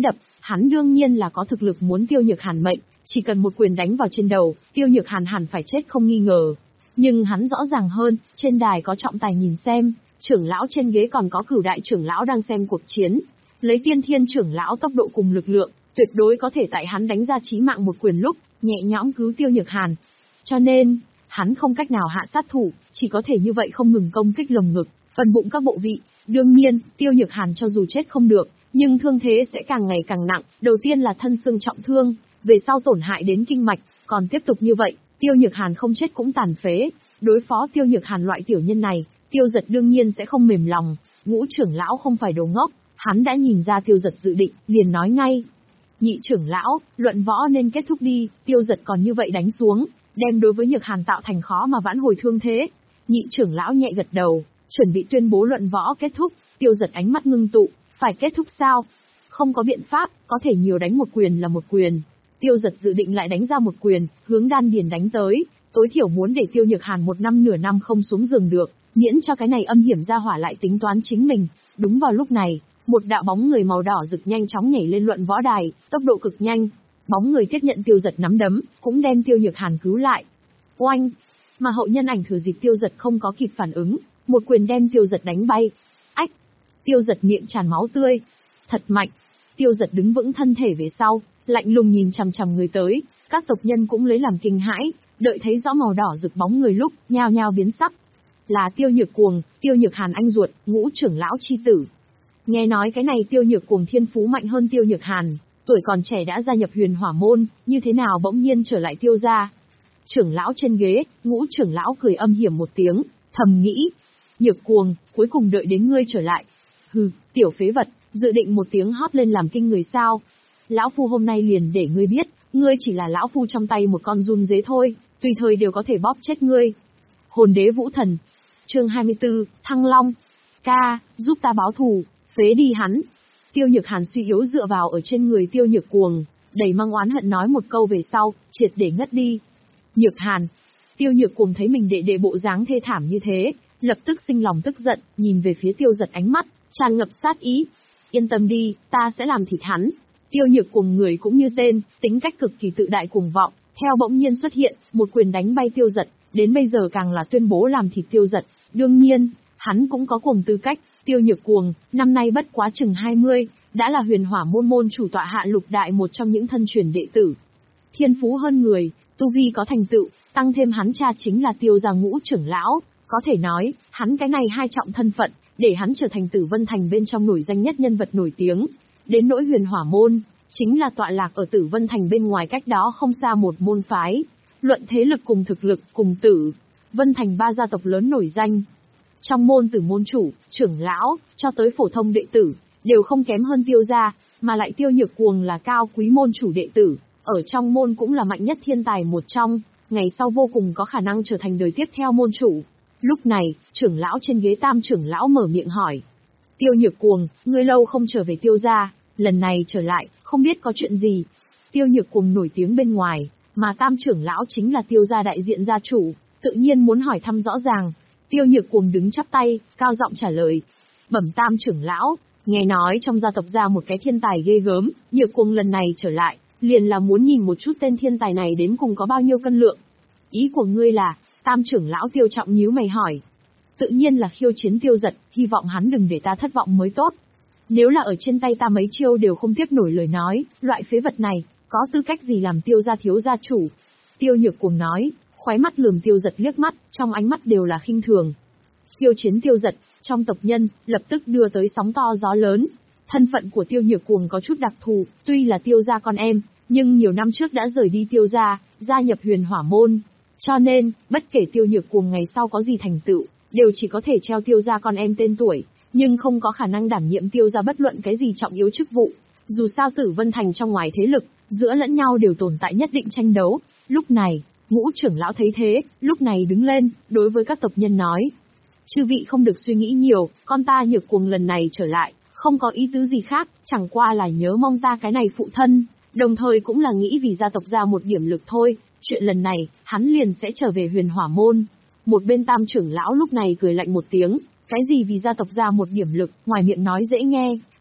Speaker 1: Hắn đương nhiên là có thực lực muốn Tiêu Nhược Hàn mệnh, chỉ cần một quyền đánh vào trên đầu, Tiêu Nhược Hàn hẳn phải chết không nghi ngờ. Nhưng hắn rõ ràng hơn, trên đài có trọng tài nhìn xem, trưởng lão trên ghế còn có cửu đại trưởng lão đang xem cuộc chiến. Lấy tiên thiên trưởng lão tốc độ cùng lực lượng, tuyệt đối có thể tại hắn đánh ra chí mạng một quyền lúc, nhẹ nhõm cứu Tiêu Nhược Hàn. Cho nên, hắn không cách nào hạ sát thủ, chỉ có thể như vậy không ngừng công kích lồng ngực, phần bụng các bộ vị. Đương nhiên, Tiêu Nhược Hàn cho dù chết không được, nhưng thương thế sẽ càng ngày càng nặng, đầu tiên là thân xương trọng thương, về sau tổn hại đến kinh mạch, còn tiếp tục như vậy, Tiêu Nhược Hàn không chết cũng tàn phế. Đối phó Tiêu Nhược Hàn loại tiểu nhân này, Tiêu Dật đương nhiên sẽ không mềm lòng. Ngũ trưởng lão không phải đồ ngốc, hắn đã nhìn ra Tiêu Dật dự định, liền nói ngay: "Nhị trưởng lão, luận võ nên kết thúc đi." Tiêu Dật còn như vậy đánh xuống, đem đối với Nhược Hàn tạo thành khó mà vãn hồi thương thế. Nhị trưởng lão nhẹ gật đầu, chuẩn bị tuyên bố luận võ kết thúc. Tiêu Dật ánh mắt ngưng tụ, phải kết thúc sao? Không có biện pháp, có thể nhiều đánh một quyền là một quyền. Tiêu Dật dự định lại đánh ra một quyền, hướng đan điền đánh tới, tối thiểu muốn để Tiêu Nhược Hàn một năm nửa năm không xuống giường được, miễn cho cái này âm hiểm ra hỏa lại tính toán chính mình. Đúng vào lúc này, một đạo bóng người màu đỏ rực nhanh chóng nhảy lên luận võ đài, tốc độ cực nhanh. Bóng người tiếp nhận Tiêu Dật nắm đấm, cũng đem Tiêu Nhược Hàn cứu lại. Oanh! Mà hậu nhân ảnh thừa dịp Tiêu Dật không có kịp phản ứng, một quyền đem Tiêu Dật đánh bay. Ách! Tiêu Dật miệng tràn máu tươi. Thật mạnh! Tiêu Dật đứng vững thân thể về sau, lạnh lùng nhìn chằm chằm người tới, các tộc nhân cũng lấy làm kinh hãi, đợi thấy rõ màu đỏ rực bóng người lúc, nhao nhao biến sắc. Là Tiêu Nhược Cuồng, Tiêu Nhược Hàn anh ruột, Ngũ trưởng lão chi tử. Nghe nói cái này Tiêu Nhược Cuồng thiên phú mạnh hơn Tiêu Nhược Hàn, tuổi còn trẻ đã gia nhập Huyền Hỏa môn, như thế nào bỗng nhiên trở lại Tiêu gia? Trưởng lão trên ghế, Ngũ trưởng lão cười âm hiểm một tiếng, thầm nghĩ: Nhược Cuồng, cuối cùng đợi đến ngươi trở lại. Hừ, tiểu phế vật, dự định một tiếng hót lên làm kinh người sao? Lão phu hôm nay liền để ngươi biết, ngươi chỉ là lão phu trong tay một con run dế thôi, tùy thời đều có thể bóp chết ngươi. Hồn đế vũ thần. Chương hai mươi tư, Thăng Long. Ca, giúp ta báo thù, phế đi hắn. Tiêu Nhược Hàn suy yếu dựa vào ở trên người Tiêu Nhược Cuồng, đầy mang oán hận nói một câu về sau, triệt để ngất đi. Nhược Hàn. Tiêu Nhược Cuồng thấy mình đệ đệ bộ dáng thê thảm như thế, lập tức sinh lòng tức giận, nhìn về phía Tiêu Dật ánh mắt tràn ngập sát ý. Yên tâm đi, ta sẽ làm thịt hắn. Tiêu Nhược Cuồng người cũng như tên, tính cách cực kỳ tự đại cuồng vọng, theo bỗng nhiên xuất hiện, một quyền đánh bay Tiêu Dật, đến bây giờ càng là tuyên bố làm thịt Tiêu Dật. Đương nhiên, hắn cũng có cuồng tư cách. Tiêu Nhược Cuồng, năm nay bất quá chừng hai mươi, đã là Huyền Hỏa môn môn chủ tọa hạ lục đại một trong những thân truyền đệ tử. Thiên phú hơn người, tu vi có thành tựu, tăng thêm hắn cha chính là Tiêu gia Ngũ trưởng lão, có thể nói, hắn cái này hai trọng thân phận, để hắn trở thành Tử Vân Thành bên trong nổi danh nhất nhân vật nổi tiếng. Đến nỗi Huyền Hỏa môn, chính là tọa lạc ở Tử Vân Thành bên ngoài cách đó không xa một môn phái. Luận thế lực cùng thực lực cùng Tử Vân Thành ba gia tộc lớn nổi danh. Trong môn từ môn chủ, trưởng lão, cho tới phổ thông đệ tử, đều không kém hơn Tiêu gia, mà lại Tiêu Nhược Cuồng là cao quý môn chủ đệ tử, ở trong môn cũng là mạnh nhất thiên tài một trong, ngày sau vô cùng có khả năng trở thành đời tiếp theo môn chủ. Lúc này, trưởng lão trên ghế Tam trưởng lão mở miệng hỏi: Tiêu Nhược Cuồng, ngươi lâu không trở về Tiêu gia, lần này trở lại, không biết có chuyện gì? Tiêu Nhược Cuồng nổi tiếng bên ngoài, mà Tam trưởng lão chính là Tiêu gia đại diện gia chủ, tự nhiên muốn hỏi thăm rõ ràng. Tiêu Nhược Cuồng đứng chắp tay, cao giọng trả lời: Bẩm Tam trưởng lão, nghe nói trong gia tộc ra một cái thiên tài ghê gớm, Nhược Cuồng lần này trở lại, liền là muốn nhìn một chút tên thiên tài này đến cùng có bao nhiêu cân lượng. Ý của ngươi là? Tam trưởng lão Tiêu trọng nhíu mày hỏi. Tự nhiên là khiêu chiến Tiêu Dật, hy vọng hắn đừng để ta thất vọng mới tốt. Nếu là ở trên tay ta mấy chiêu đều không tiếp nổi lời nói, loại phế vật này, có tư cách gì làm Tiêu gia thiếu gia chủ? Tiêu Nhược Cuồng nói, khóe mắt lườm Tiêu Dật liếc mắt, trong ánh mắt đều là khinh thường. Khiêu chiến Tiêu Dật, trong tộc nhân, lập tức đưa tới sóng to gió lớn. Thân phận của Tiêu Nhược Cuồng có chút đặc thù, tuy là Tiêu gia con em, nhưng nhiều năm trước đã rời đi Tiêu gia, gia nhập Huyền Hỏa môn. Cho nên, bất kể Tiêu Nhược Cuồng ngày sau có gì thành tựu, đều chỉ có thể treo Tiêu gia con em tên tuổi, nhưng không có khả năng đảm nhiệm Tiêu gia bất luận cái gì trọng yếu chức vụ. Dù sao Tử Vân Thành trong ngoài thế lực, giữa lẫn nhau đều tồn tại nhất định tranh đấu. Lúc này, Ngũ trưởng lão thấy thế, lúc này đứng lên, đối với các tộc nhân nói: Chư vị không được suy nghĩ nhiều, con ta Nhược Cuồng lần này trở lại, không có ý tứ gì khác, chẳng qua là nhớ mong ta cái này phụ thân, đồng thời cũng là nghĩ vì gia tộc ra một điểm lực thôi. Chuyện lần này, hắn liền sẽ trở về Huyền Hỏa môn. Một bên Tam trưởng lão lúc này cười lạnh một tiếng, cái gì vì gia tộc ra một điểm lực, ngoài miệng nói dễ nghe,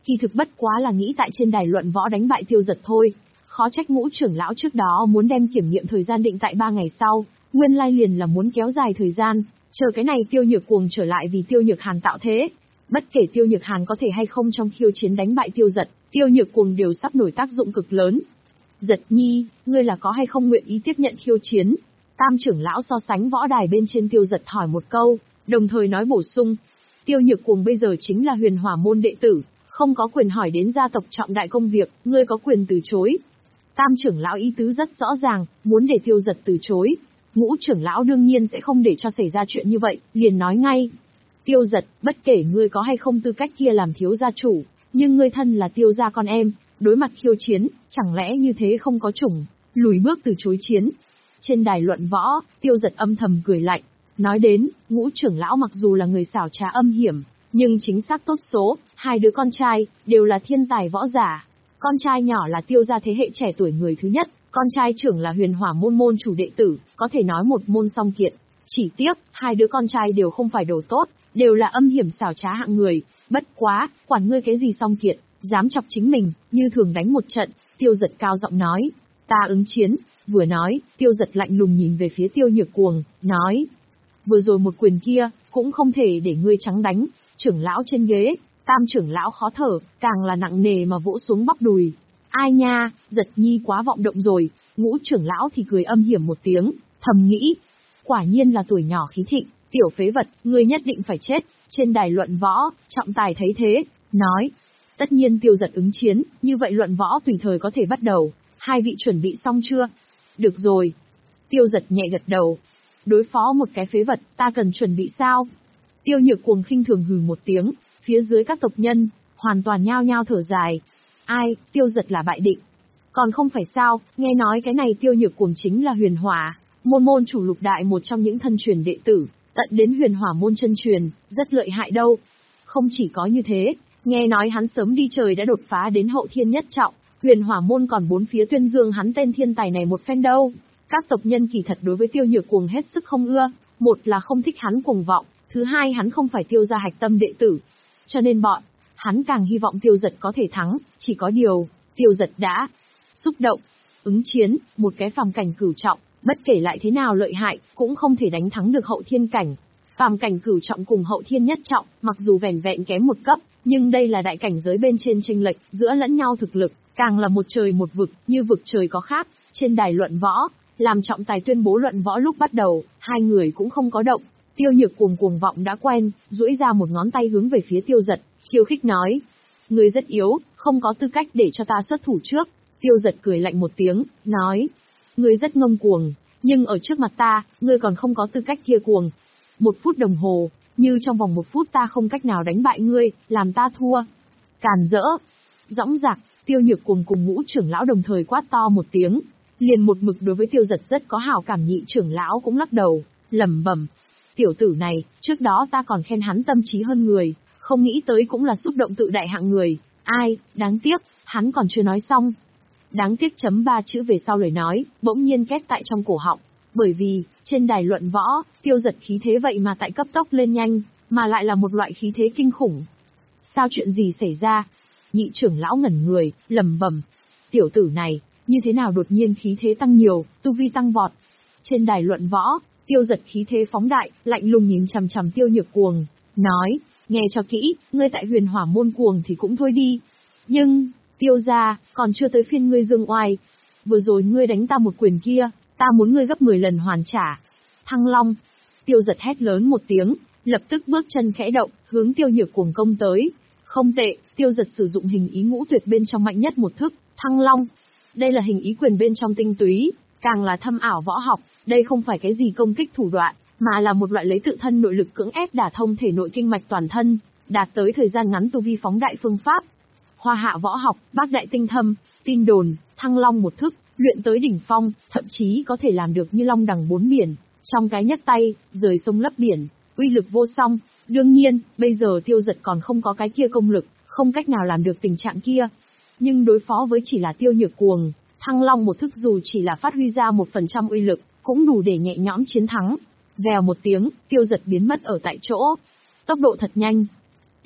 Speaker 1: Kỳ thực bất quá là nghĩ tại trên đài luận võ đánh bại Tiêu Dật thôi. Khó trách Ngũ trưởng lão trước đó muốn đem kiểm nghiệm thời gian định tại ba ngày sau, nguyên lai liền là muốn kéo dài thời gian, chờ cái này Tiêu Nhược Cuồng trở lại vì Tiêu Nhược Hàn tạo thế. Bất kể Tiêu Nhược Hàn có thể hay không trong khiêu chiến đánh bại Tiêu Dật, Tiêu Nhược Cuồng đều sắp nổi tác dụng cực lớn. Giật Nhi, ngươi là có hay không nguyện ý tiếp nhận khiêu chiến? Tam trưởng lão so sánh võ đài bên trên Tiêu Dật hỏi một câu, đồng thời nói bổ sung. Tiêu Nhược Cuồng bây giờ chính là Huyền Hỏa môn đệ tử, không có quyền hỏi đến gia tộc trọng đại công việc, ngươi có quyền từ chối. Tam trưởng lão ý tứ rất rõ ràng, muốn để Tiêu Dật từ chối. Ngũ trưởng lão đương nhiên sẽ không để cho xảy ra chuyện như vậy, liền nói ngay. Tiêu Dật, bất kể ngươi có hay không tư cách kia làm thiếu gia chủ, nhưng ngươi thân là Tiêu gia con em, đối mặt khiêu chiến, chẳng lẽ như thế không có chủng, lùi bước từ chối chiến. Trên đài luận võ, Tiêu Dật âm thầm cười lạnh, nói đến, Ngũ trưởng lão mặc dù là người xảo trá âm hiểm, nhưng chính xác tốt số, hai đứa con trai, đều là thiên tài võ giả. Con trai nhỏ là Tiêu gia thế hệ trẻ tuổi người thứ nhất, con trai trưởng là Huyền Hỏa môn môn chủ đệ tử, có thể nói một môn song kiệt. Chỉ tiếc, hai đứa con trai đều không phải đồ tốt, đều là âm hiểm xảo trá hạng người, bất quá, quản ngươi cái gì song kiệt, dám chọc chính mình, như thường đánh một trận. Tiêu Dật cao giọng nói, ta ứng chiến. Vừa nói, Tiêu Dật lạnh lùng nhìn về phía Tiêu Nhược Cuồng, nói, vừa rồi một quyền kia, cũng không thể để ngươi trắng đánh. Trưởng lão trên ghế, Tam trưởng lão khó thở, càng là nặng nề mà vỗ xuống bắp đùi. Ai nha, Giật Nhi quá vọng động rồi. Ngũ trưởng lão thì cười âm hiểm một tiếng, thầm nghĩ, quả nhiên là tuổi nhỏ khí thịnh, tiểu phế vật, ngươi nhất định phải chết. Trên đài luận võ, trọng tài thấy thế, nói, tất nhiên Tiêu Dật ứng chiến, như vậy luận võ tùy thời có thể bắt đầu. Hai vị chuẩn bị xong chưa? Được rồi. Tiêu Dật nhẹ gật đầu. Đối phó một cái phế vật, ta cần chuẩn bị sao? Tiêu Nhược Cuồng khinh thường hừ một tiếng, phía dưới các tộc nhân, hoàn toàn nhao nhao thở dài. Ai, Tiêu Dật là bại định. Còn không phải sao, nghe nói cái này Tiêu Nhược Cuồng chính là Huyền Hỏa môn môn chủ lục đại một trong những thân truyền đệ tử, tận đến Huyền Hỏa môn chân truyền, rất lợi hại đâu. Không chỉ có như thế, nghe nói hắn sớm đi trời đã đột phá đến hậu thiên nhất trọng, Huyền Hỏa môn còn bốn phía tuyên dương hắn tên thiên tài này một phen đâu. Các tộc nhân kỳ thật đối với Tiêu Nhược Cuồng hết sức không ưa, một là không thích hắn cuồng vọng, thứ hai hắn không phải Tiêu gia hạch tâm đệ tử. Cho nên bọn hắn càng hy vọng Tiêu Dật có thể thắng, chỉ có điều, Tiêu Dật đã xúc động, ứng chiến, một cái phàm cảnh cửu trọng, bất kể lại thế nào lợi hại, cũng không thể đánh thắng được hậu thiên cảnh. Phàm cảnh cửu trọng cùng hậu thiên nhất trọng, mặc dù vẻn vẹn kém một cấp, nhưng đây là đại cảnh giới bên trên chênh lệch giữa lẫn nhau thực lực, càng là một trời một vực, như vực trời có khác. Trên đài luận võ, làm trọng tài tuyên bố luận võ lúc bắt đầu, hai người cũng không có động. Tiêu Nhược Cuồng cuồng vọng đã quen, duỗi ra một ngón tay hướng về phía Tiêu Dật, khiêu khích nói: "Ngươi rất yếu, không có tư cách để cho ta xuất thủ trước." Tiêu Dật cười lạnh một tiếng, nói: "Ngươi rất ngông cuồng, nhưng ở trước mặt ta, ngươi còn không có tư cách kia cuồng. Một phút đồng hồ, như trong vòng một phút ta không cách nào đánh bại ngươi, làm ta thua." Càn rỡ. Dõng dạc, Tiêu Nhược Cuồng cùng Ngũ trưởng lão đồng thời quát to một tiếng, liền một mực đối với Tiêu Dật rất có hảo cảm Nhị trưởng lão cũng lắc đầu, lẩm bẩm: "Tiểu tử này, trước đó ta còn khen hắn tâm trí hơn người, không nghĩ tới cũng là xúc động tự đại hạng người. Ai, đáng tiếc, hắn còn chưa nói xong." Đáng tiếc chấm ba chữ về sau lời nói, bỗng nhiên két tại trong cổ họng, bởi vì, trên đài luận võ, Tiêu Dật khí thế vậy mà tại cấp tốc lên nhanh, mà lại là một loại khí thế kinh khủng. Sao chuyện gì xảy ra? Nhị trưởng lão ngẩn người, lẩm bẩm: "Tiểu tử này, như thế nào đột nhiên khí thế tăng nhiều, tu vi tăng vọt?" Trên đài luận võ, Tiêu Dật khí thế phóng đại, lạnh lùng nhìn chằm chằm Tiêu Nhược Cuồng, nói: "Nghe cho kỹ, ngươi tại Huyền Hỏa môn cuồng thì cũng thôi đi, nhưng, Tiêu gia, còn chưa tới phiên ngươi dương oai. Vừa rồi ngươi đánh ta một quyền kia, ta muốn ngươi gấp mười lần hoàn trả." Thăng Long. Tiêu Dật hét lớn một tiếng, lập tức bước chân khẽ động, hướng Tiêu Nhược Cuồng công tới. Không tệ, Tiêu Dật sử dụng hình ý ngũ tuyệt bên trong mạnh nhất một thức, Thăng Long. Đây là hình ý quyền bên trong tinh túy, càng là thâm ảo võ học, đây không phải cái gì công kích thủ đoạn, mà là một loại lấy tự thân nội lực cưỡng ép đả thông thể nội kinh mạch toàn thân, đạt tới thời gian ngắn tu vi phóng đại phương pháp. Hoa hạ võ học, bác đại tinh thâm, tin đồn, Thăng Long một thức, luyện tới đỉnh phong, thậm chí có thể làm được như long đằng bốn biển, trong cái nhấc tay, rời sông lấp biển, uy lực vô song. Đương nhiên, bây giờ Tiêu Dật còn không có cái kia công lực, không cách nào làm được tình trạng kia. Nhưng đối phó với chỉ là Tiêu Nhược Cuồng, Thăng Long một thức dù chỉ là phát huy ra một phần trăm uy lực, cũng đủ để nhẹ nhõm chiến thắng. Vèo một tiếng, Tiêu Dật biến mất ở tại chỗ. Tốc độ thật nhanh.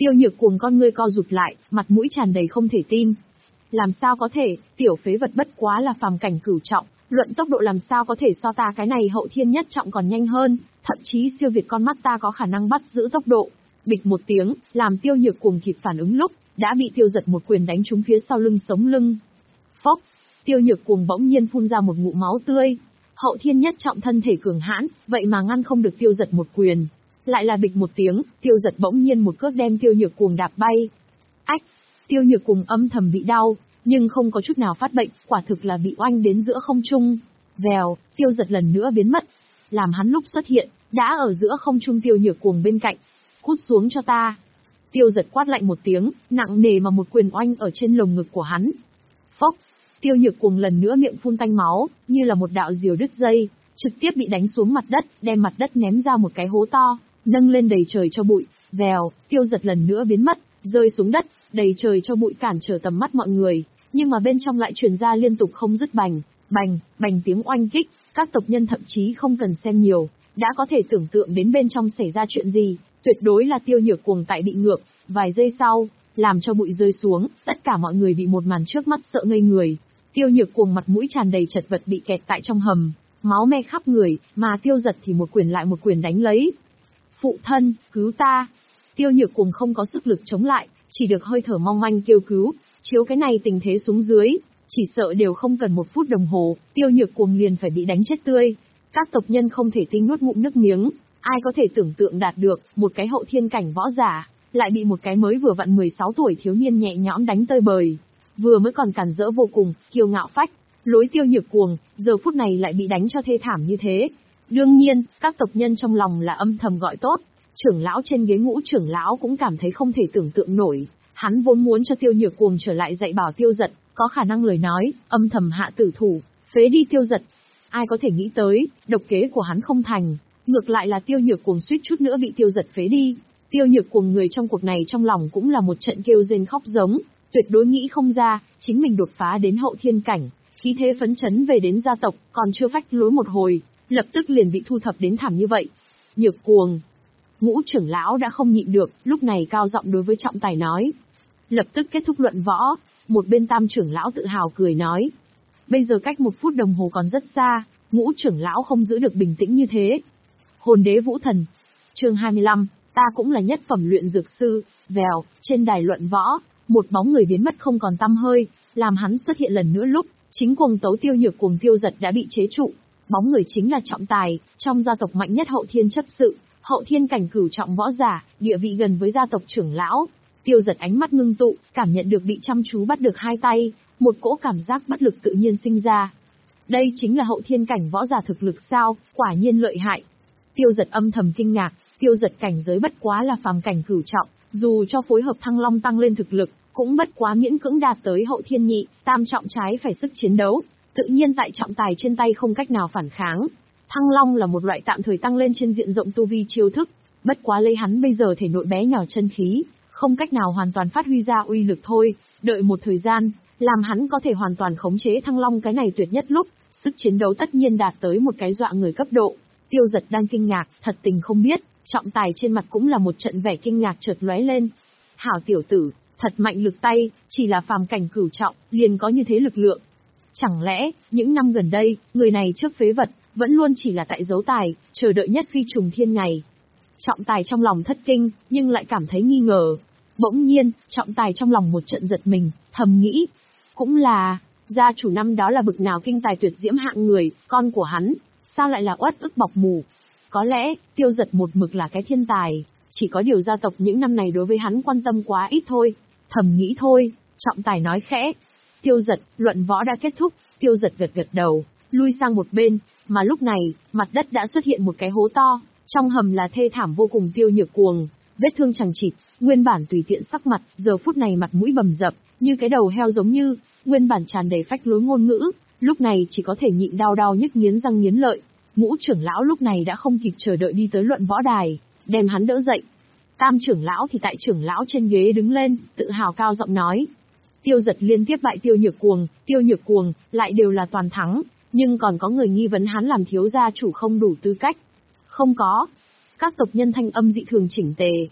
Speaker 1: Tiêu Nhược Cuồng con ngươi co rụt lại, mặt mũi tràn đầy không thể tin. Làm sao có thể, tiểu phế vật bất quá là phàm cảnh cửu trọng, luận tốc độ làm sao có thể so ta cái này hậu thiên nhất trọng còn nhanh hơn, thậm chí siêu việt con mắt ta có khả năng bắt giữ tốc độ. Bịch một tiếng, làm Tiêu Nhược Cuồng kịp phản ứng lúc, đã bị Tiêu Giật một quyền đánh trúng phía sau lưng sống lưng. Phốc, Tiêu Nhược Cuồng bỗng nhiên phun ra một ngụm máu tươi. Hậu thiên nhất trọng thân thể cường hãn, vậy mà ngăn không được Tiêu Giật một quyền. Lại là bịch một tiếng, Tiêu Giật bỗng nhiên một cước đem Tiêu Nhược Cuồng đạp bay. Ách, Tiêu Nhược Cuồng âm thầm bị đau, nhưng không có chút nào phát bệnh, quả thực là bị oanh đến giữa không trung. Vèo, Tiêu Giật lần nữa biến mất. Làm hắn lúc xuất hiện, đã ở giữa không trung Tiêu Nhược Cuồng bên cạnh. Cút xuống cho ta. Tiêu Giật quát lạnh một tiếng, nặng nề mà một quyền oanh ở trên lồng ngực của hắn. Phốc, Tiêu Nhược Cuồng lần nữa miệng phun tanh máu, như là một đạo diều đứt dây, trực tiếp bị đánh xuống mặt đất, đem mặt đất ném ra một cái hố to, nâng lên đầy trời cho bụi. Vèo, Tiêu Giật lần nữa biến mất, rơi xuống đất, đầy trời cho bụi cản trở tầm mắt mọi người, nhưng mà bên trong lại truyền ra liên tục không dứt bành, bành, bành tiếng oanh kích, các tộc nhân thậm chí không cần xem nhiều, đã có thể tưởng tượng đến bên trong xảy ra chuyện gì, tuyệt đối là Tiêu Nhược Cuồng tại bị ngược. Vài giây sau, làm cho bụi rơi xuống, tất cả mọi người bị một màn trước mắt sợ ngây người. Tiêu Nhược Cuồng mặt mũi tràn đầy chật vật bị kẹt tại trong hầm, máu me khắp người, mà Tiêu Giật thì một quyền lại một quyền đánh lấy. Phụ thân, cứu ta! Tiêu Nhược Cuồng không có sức lực chống lại, chỉ được hơi thở mong manh kêu cứu. Chiếu cái này tình thế xuống dưới, chỉ sợ đều không cần một phút đồng hồ, Tiêu Nhược Cuồng liền phải bị đánh chết tươi. Các tộc nhân không thể tin nuốt ngụm nước miếng, ai có thể tưởng tượng đạt được, một cái hậu thiên cảnh võ giả, lại bị một cái mới vừa vặn mười sáu tuổi thiếu niên nhẹ nhõm đánh tơi bời. Vừa mới còn cản rỡ vô cùng, kiêu ngạo phách, lối Tiêu Nhược Cuồng, giờ phút này lại bị đánh cho thê thảm như thế. Đương nhiên, các tộc nhân trong lòng là âm thầm gọi tốt, trưởng lão trên ghế Ngũ trưởng lão cũng cảm thấy không thể tưởng tượng nổi. Hắn vốn muốn cho Tiêu Nhược Cuồng trở lại dạy bảo Tiêu Giật, có khả năng lời nói, âm thầm hạ tử thủ, phế đi Tiêu Giật. Ai có thể nghĩ tới, độc kế của hắn không thành, ngược lại là Tiêu Nhược Cuồng suýt chút nữa bị Tiêu Giật phế đi. Tiêu Nhược Cuồng người trong cuộc này trong lòng cũng là một trận kêu rên khóc giống, tuyệt đối nghĩ không ra, chính mình đột phá đến hậu thiên cảnh, khí thế phấn chấn về đến gia tộc, còn chưa phách lối một hồi, lập tức liền bị thu thập đến thảm như vậy. Nhược Cuồng, Ngũ trưởng lão đã không nhịn được, lúc này cao giọng đối với Trọng Tài nói. Lập tức kết thúc luận võ, một bên Tam trưởng lão tự hào cười nói. Bây giờ cách một phút đồng hồ còn rất xa, Ngũ trưởng lão không giữ được bình tĩnh như thế. Hồn đế vũ thần. Chương hai mươi lăm, ta cũng là nhất phẩm luyện dược sư. Vèo, trên đài luận võ, một bóng người biến mất không còn tăm hơi, làm hắn xuất hiện lần nữa lúc, chính cuồng tấu Tiêu Nhược Cuồng Tiêu Giật đã bị chế trụ. Bóng người chính là Trọng Tài, trong gia tộc mạnh nhất hậu thiên chấp sự, hậu thiên cảnh cửu trọng võ giả, địa vị gần với gia tộc trưởng lão. Tiêu Giật ánh mắt ngưng tụ, cảm nhận được bị chăm chú bắt được hai tay, một cỗ cảm giác bất lực tự nhiên sinh ra. Đây chính là hậu thiên cảnh võ giả thực lực sao, quả nhiên lợi hại. Tiêu Giật âm thầm kinh ngạc, Tiêu Giật cảnh giới bất quá là phàm cảnh cửu trọng, dù cho phối hợp Thăng Long tăng lên thực lực, cũng bất quá miễn cưỡng đạt tới hậu thiên nhị, tam trọng trái phải sức chiến đấu, tự nhiên tại Trọng Tài trên tay không cách nào phản kháng. Thăng Long là một loại tạm thời tăng lên trên diện rộng tu vi chiêu thức, bất quá lấy hắn bây giờ thể nội bé nhỏ chân khí, không cách nào hoàn toàn phát huy ra uy lực thôi, đợi một thời gian, làm hắn có thể hoàn toàn khống chế Thăng Long cái này tuyệt nhất lúc, sức chiến đấu tất nhiên đạt tới một cái dọa người cấp độ. Tiêu Giật đang kinh ngạc, thật tình không biết, Trọng Tài trên mặt cũng là một trận vẻ kinh ngạc chợt lóe lên. Hảo tiểu tử, thật mạnh lực tay, chỉ là phàm cảnh cửu trọng, liền có như thế lực lượng. Chẳng lẽ, những năm gần đây, người này trước phế vật, vẫn luôn chỉ là tại giấu tài, chờ đợi nhất phi trùng thiên ngày. Trọng Tài trong lòng thất kinh, nhưng lại cảm thấy nghi ngờ. Bỗng nhiên, Trọng Tài trong lòng một trận giật mình, thầm nghĩ. Cũng là, gia chủ năm đó là bực nào kinh tài tuyệt diễm hạng người, con của hắn, sao lại là uất ức bọc mù. Có lẽ, Tiêu Giật một mực là cái thiên tài, chỉ có điều gia tộc những năm này đối với hắn quan tâm quá ít thôi. Thầm nghĩ thôi, Trọng Tài nói khẽ. Tiêu Giật, luận võ đã kết thúc, Tiêu Giật gật gật đầu, lui sang một bên, mà lúc này, mặt đất đã xuất hiện một cái hố to, trong hầm là thê thảm vô cùng Tiêu Nhược Cuồng, vết thương chằng chịt, nguyên bản tùy tiện sắc mặt, giờ phút này mặt mũi bầm dập, như cái đầu heo giống như, nguyên bản tràn đầy phách lối ngôn ngữ, lúc này chỉ có thể nhịn đau đau nhức nghiến răng nghiến lợi. Ngũ trưởng lão lúc này đã không kịp chờ đợi đi tới luận võ đài, đem hắn đỡ dậy. Tam trưởng lão thì tại trưởng lão trên ghế đứng lên, tự hào cao giọng nói. Tiêu Giật liên tiếp bại Tiêu Nhược Cuồng, Tiêu Nhược Cuồng, lại đều là toàn thắng, nhưng còn có người nghi vấn hắn làm thiếu gia chủ không đủ tư cách. Không có. Các tộc nhân thanh âm dị thường chỉnh tề.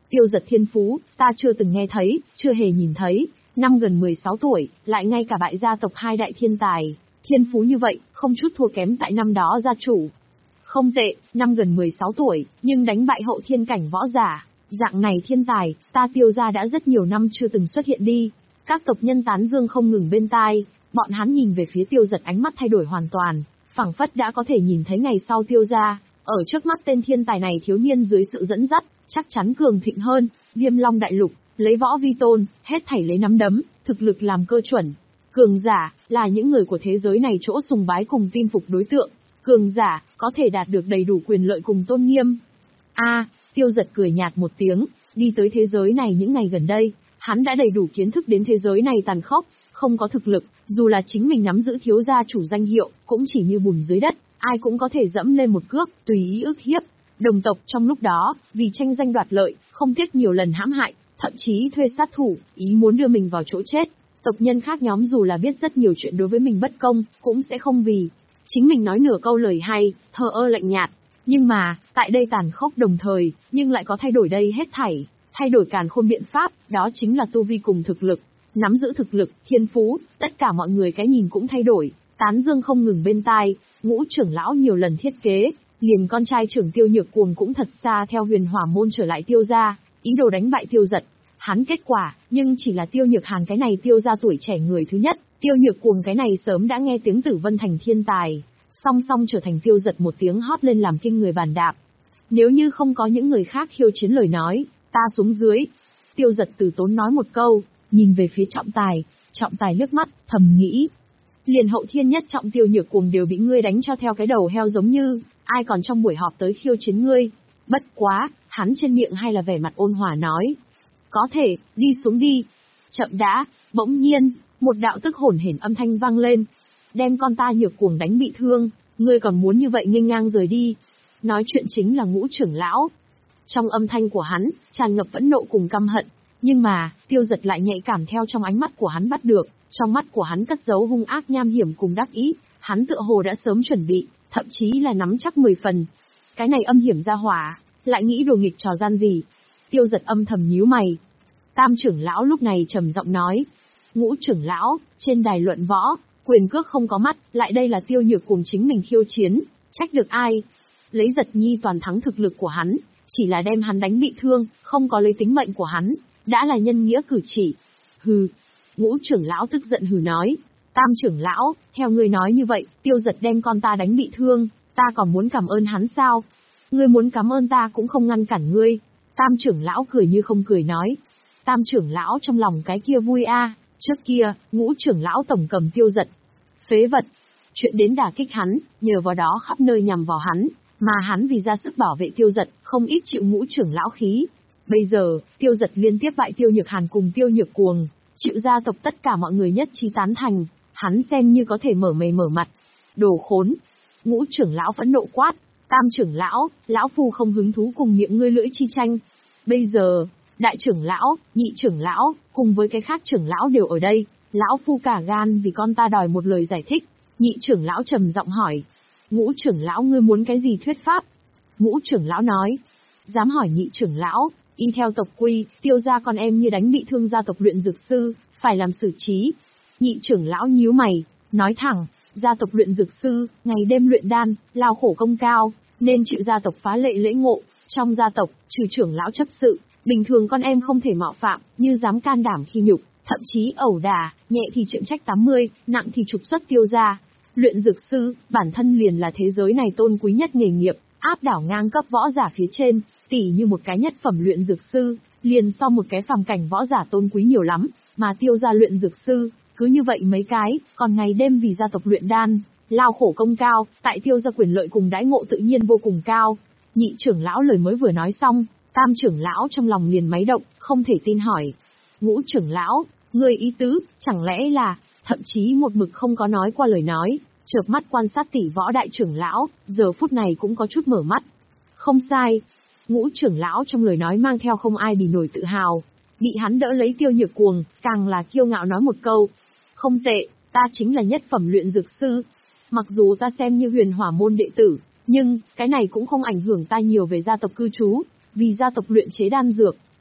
Speaker 1: Tiêu Giật thiên phú, ta chưa từng nghe thấy, chưa hề nhìn thấy, năm gần mười sáu tuổi, lại ngay cả bại gia tộc hai đại thiên tài, thiên phú như vậy, không chút thua kém tại năm đó gia chủ. Không tệ, năm gần mười sáu tuổi, nhưng đánh bại hậu thiên cảnh võ giả, dạng này thiên tài, ta Tiêu gia đã rất nhiều năm chưa từng xuất hiện đi. Các tộc nhân tán dương không ngừng bên tai, bọn hắn nhìn về phía Tiêu Giật ánh mắt thay đổi hoàn toàn, phảng phất đã có thể nhìn thấy ngày sau Tiêu gia, ở trước mắt tên thiên tài này thiếu niên dưới sự dẫn dắt, chắc chắn cường thịnh hơn, Viêm Long đại lục, lấy võ vi tôn, hết thảy lấy nắm đấm, thực lực làm cơ chuẩn. Cường giả, là những người của thế giới này chỗ sùng bái cùng tin phục đối tượng. Cường giả, có thể đạt được đầy đủ quyền lợi cùng tôn nghiêm. A, Tiêu Giật cười nhạt một tiếng, đi tới thế giới này những ngày gần đây, hắn đã đầy đủ kiến thức đến thế giới này tàn khốc, không có thực lực, dù là chính mình nắm giữ thiếu gia chủ danh hiệu, cũng chỉ như bùn dưới đất, ai cũng có thể dẫm lên một cước, tùy ý ức hiếp. Đồng tộc trong lúc đó, vì tranh danh đoạt lợi, không tiếc nhiều lần hãm hại, thậm chí thuê sát thủ, ý muốn đưa mình vào chỗ chết. Tộc nhân khác nhóm dù là biết rất nhiều chuyện đối với mình bất công, cũng sẽ không vì chính mình nói nửa câu lời hay, thờ ơ lạnh nhạt. Nhưng mà, tại đây tàn khốc đồng thời, nhưng lại có thay đổi đây hết thảy, thay đổi càn khôn biện pháp, đó chính là tu vi cùng thực lực. Nắm giữ thực lực, thiên phú, tất cả mọi người cái nhìn cũng thay đổi, tán dương không ngừng bên tai, Ngũ trưởng lão nhiều lần thiết kế, liền con trai trưởng Tiêu Nhược Cuồng cũng thật xa theo Huyền Hỏa môn trở lại Tiêu gia, ý đồ đánh bại Tiêu Giật. Hắn kết quả, nhưng chỉ là Tiêu Nhược Hàn cái này Tiêu gia tuổi trẻ người thứ nhất, Tiêu Nhược Cuồng cái này sớm đã nghe tiếng Tử Vân thành thiên tài, song song trở thành Tiêu Giật một tiếng hót lên làm kinh người bàn đạp. Nếu như không có những người khác khiêu chiến lời nói, ta xuống dưới. Tiêu Giật từ tốn nói một câu, nhìn về phía Trọng Tài, Trọng Tài liếc mắt, thầm nghĩ. Liền hậu thiên nhất trọng Tiêu Nhược Cuồng đều bị ngươi đánh cho theo cái đầu heo giống như, ai còn trong buổi họp tới khiêu chiến ngươi. Bất quá, hắn trên miệng hay là vẻ mặt ôn hòa nói. Có thể, đi xuống đi. Chậm đã, bỗng nhiên, một đạo tức hồn hển âm thanh vang lên. Đem con ta Nhược Cuồng đánh bị thương, ngươi còn muốn như vậy nghênh ngang rời đi. Nói chuyện chính là Ngũ trưởng lão. Trong âm thanh của hắn, tràn ngập phẫn nộ cùng căm hận. Nhưng mà, Tiêu Giật lại nhạy cảm theo trong ánh mắt của hắn bắt được, trong mắt của hắn cất giấu hung ác nham hiểm cùng đắc ý, hắn tựa hồ đã sớm chuẩn bị, thậm chí là nắm chắc mười phần. Cái này âm hiểm ra hỏa, lại nghĩ đồ nghịch trò gian gì? Tiêu Giật âm thầm nhíu mày. Tam trưởng lão lúc này trầm giọng nói, Ngũ trưởng lão, trên đài luận võ, quyền cước không có mắt, lại đây là Tiêu Nhược cùng chính mình khiêu chiến, trách được ai? Lấy Giật Nhi toàn thắng thực lực của hắn, chỉ là đem hắn đánh bị thương, không có lấy tính mệnh của hắn, đã là nhân nghĩa cử chỉ. Hừ. Ngũ trưởng lão tức giận hừ nói, Tam trưởng lão, theo ngươi nói như vậy, Tiêu Giật đem con ta đánh bị thương, ta còn muốn cảm ơn hắn sao? Ngươi muốn cảm ơn ta cũng không ngăn cản ngươi. Tam trưởng lão cười như không cười nói. Tam trưởng lão trong lòng cái kia vui a, à. Trước kia, Ngũ trưởng lão tổng cầm Tiêu Giật. Phế vật. Chuyện đến đả kích hắn, nhờ vào đó khắp nơi nhằm vào hắn, mà hắn vì ra sức bảo vệ Tiêu Giật, không ít chịu Ngũ trưởng lão khí. Bây giờ, Tiêu Giật liên tiếp bại Tiêu Nhược Hàn cùng Tiêu Nhược Cuồng, chịu gia tộc tất cả mọi người nhất trí tán thành, hắn xem như có thể mở mày mở mặt. Đồ khốn. Ngũ trưởng lão phẫn nộ quát, Tam trưởng lão, lão phu không hứng thú cùng miệng ngươi lưỡi chi tranh. Bây giờ, đại trưởng lão, nhị trưởng lão, cùng với cái khác trưởng lão đều ở đây, lão phu cả gan vì con ta đòi một lời giải thích. Nhị trưởng lão trầm giọng hỏi, Ngũ trưởng lão ngươi muốn cái gì thuyết pháp? Ngũ trưởng lão nói, dám hỏi nhị trưởng lão, y theo tộc quy, Tiêu gia con em như đánh bị thương gia tộc luyện dược sư, phải làm xử trí. Nhị trưởng lão nhíu mày, nói thẳng, gia tộc luyện dược sư, ngày đêm luyện đan, lao khổ công cao, nên chịu gia tộc phá lệ lễ ngộ. Trong gia tộc, trừ trưởng lão chấp sự, bình thường con em không thể mạo phạm, như dám can đảm khi nhục, thậm chí ẩu đả, nhẹ thì trượng trách tám mươi, nặng thì trục xuất Tiêu gia. Luyện dược sư, bản thân liền là thế giới này tôn quý nhất nghề nghiệp, áp đảo ngang cấp võ giả phía trên, tỉ như một cái nhất phẩm luyện dược sư, liền so một cái phàm cảnh võ giả tôn quý nhiều lắm, mà Tiêu gia luyện dược sư, cứ như vậy mấy cái, còn ngày đêm vì gia tộc luyện đan, lao khổ công cao, tại Tiêu gia quyền lợi cùng đãi ngộ tự nhiên vô cùng cao. Nhị trưởng lão lời mới vừa nói xong, Tam trưởng lão trong lòng liền máy động, không thể tin hỏi. Ngũ trưởng lão, người ý tứ, chẳng lẽ là, thậm chí một mực không có nói qua lời nói, chợp mắt quan sát tỷ võ đại trưởng lão, giờ phút này cũng có chút mở mắt. Không sai. Ngũ trưởng lão trong lời nói mang theo không ai bì nổi tự hào, bị hắn đỡ lấy Tiêu Nhược Cuồng, càng là kiêu ngạo nói một câu. Không tệ, ta chính là nhất phẩm luyện dược sư. Mặc dù ta xem như Huyền Hỏa môn đệ tử, nhưng, cái này cũng không ảnh hưởng ta nhiều về gia tộc cư trú, vì gia tộc luyện chế đan dược.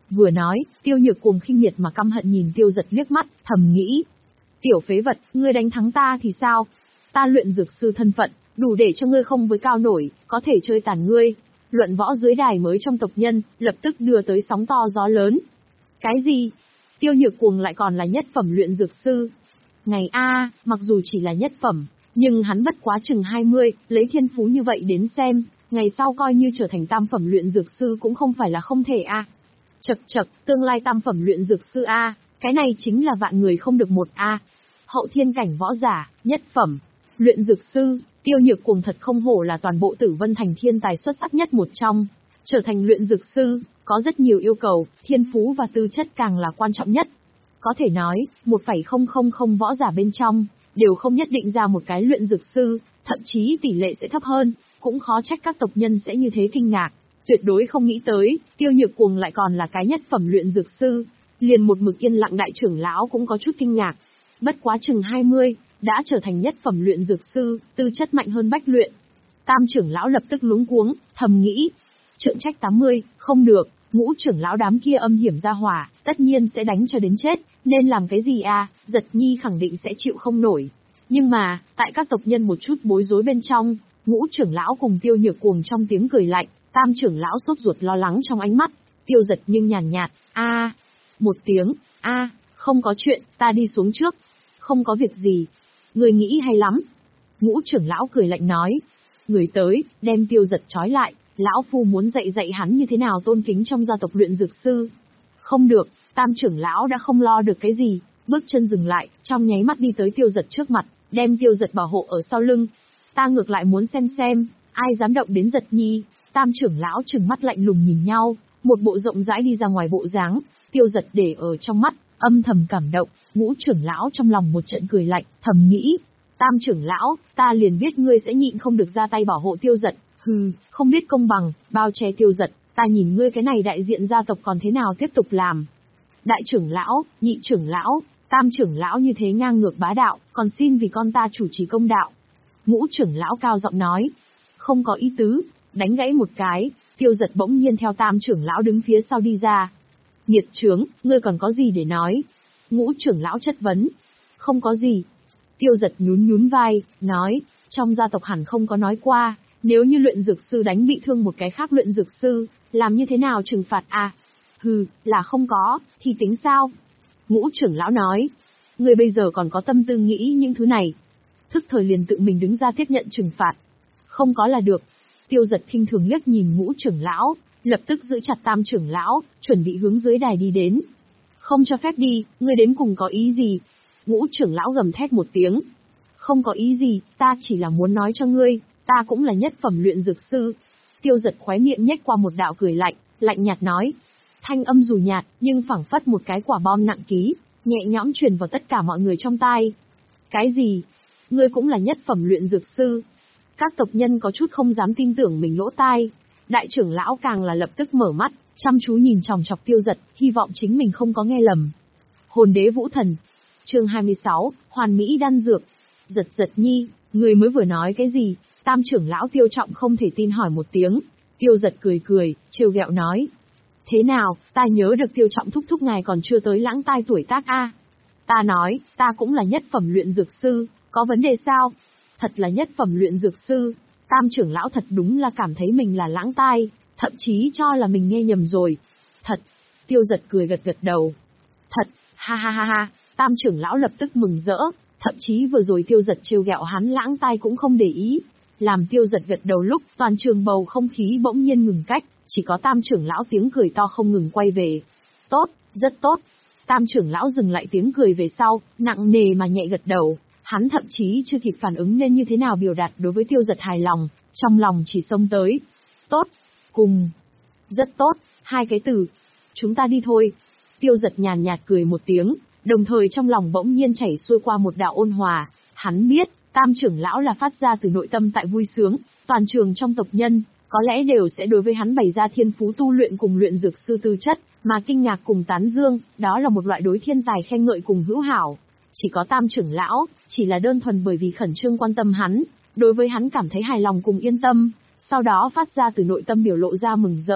Speaker 1: Vừa nói, Tiêu Nhược Cuồng khinh miệt mà căm hận nhìn Tiêu Giật liếc mắt, thầm nghĩ. Tiểu phế vật, ngươi đánh thắng ta thì sao? Ta luyện dược sư thân phận, đủ để cho ngươi không với cao nổi, có thể chơi tàn ngươi. Luận võ dưới đài mới trong tộc nhân, lập tức đưa tới sóng to gió lớn. Cái gì? Tiêu Nhược Cuồng lại còn là nhất phẩm luyện dược sư. Ngày A, mặc dù chỉ là nhất phẩm, nhưng hắn bất quá chừng hai mươi, lấy thiên phú như vậy đến xem, ngày sau coi như trở thành tam phẩm luyện dược sư cũng không phải là không thể A. Chậc chậc, tương lai tam phẩm luyện dược sư A, cái này chính là vạn người không được một A. Hậu thiên cảnh võ giả, nhất phẩm, luyện dược sư, Tiêu Nhược Cuồng thật không hổ là toàn bộ Tử Vân Thành thiên tài xuất sắc nhất một trong. Trở thành luyện dược sư, có rất nhiều yêu cầu, thiên phú và tư chất càng là quan trọng nhất. Có thể nói, một phẩy không không không võ giả bên trong, đều không nhất định ra một cái luyện dược sư, thậm chí tỷ lệ sẽ thấp hơn, cũng khó trách các tộc nhân sẽ như thế kinh ngạc. Tuyệt đối không nghĩ tới, Tiêu Nhược Cuồng lại còn là cái nhất phẩm luyện dược sư. Liền một mực yên lặng đại trưởng lão cũng có chút kinh ngạc. Bất quá chừng hai mươi, đã trở thành nhất phẩm luyện dược sư, tư chất mạnh hơn Bách Luyện. Tam trưởng lão lập tức luống cuống, thầm nghĩ. Trượng trách tám mươi, không được, ngũ trưởng lão đám kia âm hiểm ra hỏa, tất nhiên sẽ đánh cho đến chết, nên làm cái gì à, Giật Nhi khẳng định sẽ chịu không nổi. Nhưng mà, tại các tộc nhân một chút bối rối bên trong, ngũ trưởng lão cùng Tiêu Nhược Cuồng trong tiếng cười lạnh, tam trưởng lão sốt ruột lo lắng trong ánh mắt, Tiêu Giật nhưng nhàn nhạt, a một tiếng, a không có chuyện, ta đi xuống trước. Không có việc gì. Người nghĩ hay lắm. Ngũ trưởng lão cười lạnh nói. Người tới, đem Tiêu Giật trói lại, lão phu muốn dạy dạy hắn như thế nào tôn kính trong gia tộc luyện dược sư. Không được, tam trưởng lão đã không lo được cái gì, bước chân dừng lại, trong nháy mắt đi tới Tiêu Giật trước mặt, đem Tiêu Giật bảo hộ ở sau lưng. Ta ngược lại muốn xem xem, ai dám động đến Giật Nhi. Tam trưởng lão trừng mắt lạnh lùng nhìn nhau, một bộ rộng rãi đi ra ngoài bộ dáng, Tiêu Giật để ở trong mắt, âm thầm cảm động. Ngũ trưởng lão trong lòng một trận cười lạnh, thầm nghĩ, tam trưởng lão, ta liền biết ngươi sẽ nhịn không được ra tay bảo hộ Tiêu Giật, hừ, không biết công bằng, bao che Tiêu Giật, ta nhìn ngươi cái này đại diện gia tộc còn thế nào tiếp tục làm. Đại trưởng lão, nhị trưởng lão, tam trưởng lão như thế ngang ngược bá đạo, còn xin vì con ta chủ trì công đạo. Ngũ trưởng lão cao giọng nói, không có ý tứ, đánh gãy một cái, Tiêu Giật bỗng nhiên theo tam trưởng lão đứng phía sau đi ra. Nghiệt chướng, ngươi còn có gì để nói? Ngũ trưởng lão chất vấn. Không có gì. Tiêu Giật nhún nhún vai, nói, trong gia tộc hẳn không có nói qua, nếu như luyện dược sư đánh bị thương một cái khác luyện dược sư, làm như thế nào trừng phạt à? Hừ, là không có, thì tính sao? Ngũ trưởng lão nói, ngươi bây giờ còn có tâm tư nghĩ những thứ này. Thức thời liền tự mình đứng ra tiếp nhận trừng phạt. Không có là được. Tiêu Giật khinh thường liếc nhìn ngũ trưởng lão, lập tức giữ chặt tam trưởng lão, chuẩn bị hướng dưới đài đi đến. Không cho phép đi, ngươi đến cùng có ý gì? Ngũ trưởng lão gầm thét một tiếng. Không có ý gì, ta chỉ là muốn nói cho ngươi, ta cũng là nhất phẩm luyện dược sư. Tiêu Giật khóe miệng nhếch qua một đạo cười lạnh, lạnh nhạt nói. Thanh âm dù nhạt, nhưng phảng phất một cái quả bom nặng ký, nhẹ nhõm truyền vào tất cả mọi người trong tai. Cái gì? Ngươi cũng là nhất phẩm luyện dược sư? Các tộc nhân có chút không dám tin tưởng mình lỗ tai. Đại trưởng lão càng là lập tức mở mắt, chăm chú nhìn chòng chọc Tiêu Giật, hy vọng chính mình không có nghe lầm. Hồn đế vũ thần. Chương hai mươi sáu, Hoàn Mỹ đan dược. Giật Giật Nhi, người mới vừa nói cái gì? Tam trưởng lão Tiêu Trọng không thể tin hỏi một tiếng. Tiêu Giật cười cười, trêu ghẹo nói. Thế nào, ta nhớ được Tiêu Trọng thúc thúc ngài còn chưa tới lãng tai tuổi tác a. Ta nói, ta cũng là nhất phẩm luyện dược sư, có vấn đề sao? Thật là nhất phẩm luyện dược sư. Tam trưởng lão thật đúng là cảm thấy mình là lãng tai, thậm chí cho là mình nghe nhầm rồi. Thật. Tiêu Giật cười gật gật đầu. Thật, ha ha ha ha. Tam trưởng lão lập tức mừng rỡ, thậm chí vừa rồi Tiêu Giật trêu ghẹo hắn lãng tai cũng không để ý. Làm Tiêu Giật gật đầu lúc toàn trường bầu không khí bỗng nhiên ngừng cách, chỉ có tam trưởng lão tiếng cười to không ngừng quay về. Tốt, rất tốt. Tam trưởng lão dừng lại tiếng cười về sau, nặng nề mà nhẹ gật đầu. Hắn thậm chí chưa kịp phản ứng nên như thế nào biểu đạt đối với Tiêu Giật hài lòng, trong lòng chỉ xông tới. Tốt, cùng, rất tốt, hai cái từ. Chúng ta đi thôi. Tiêu Giật nhàn nhạt cười một tiếng, đồng thời trong lòng bỗng nhiên chảy xuôi qua một đạo ôn hòa. Hắn biết, tam trưởng lão là phát ra từ nội tâm tại vui sướng, toàn trường trong tộc nhân, có lẽ đều sẽ đối với hắn bày ra thiên phú tu luyện cùng luyện dược sư tư chất, mà kinh ngạc cùng tán dương, đó là một loại đối thiên tài khen ngợi cùng hữu hảo. Chỉ có tam trưởng lão, chỉ là đơn thuần bởi vì khẩn trương quan tâm hắn, đối với hắn cảm thấy hài lòng cùng yên tâm, sau đó phát ra từ nội tâm biểu lộ ra mừng rỡ.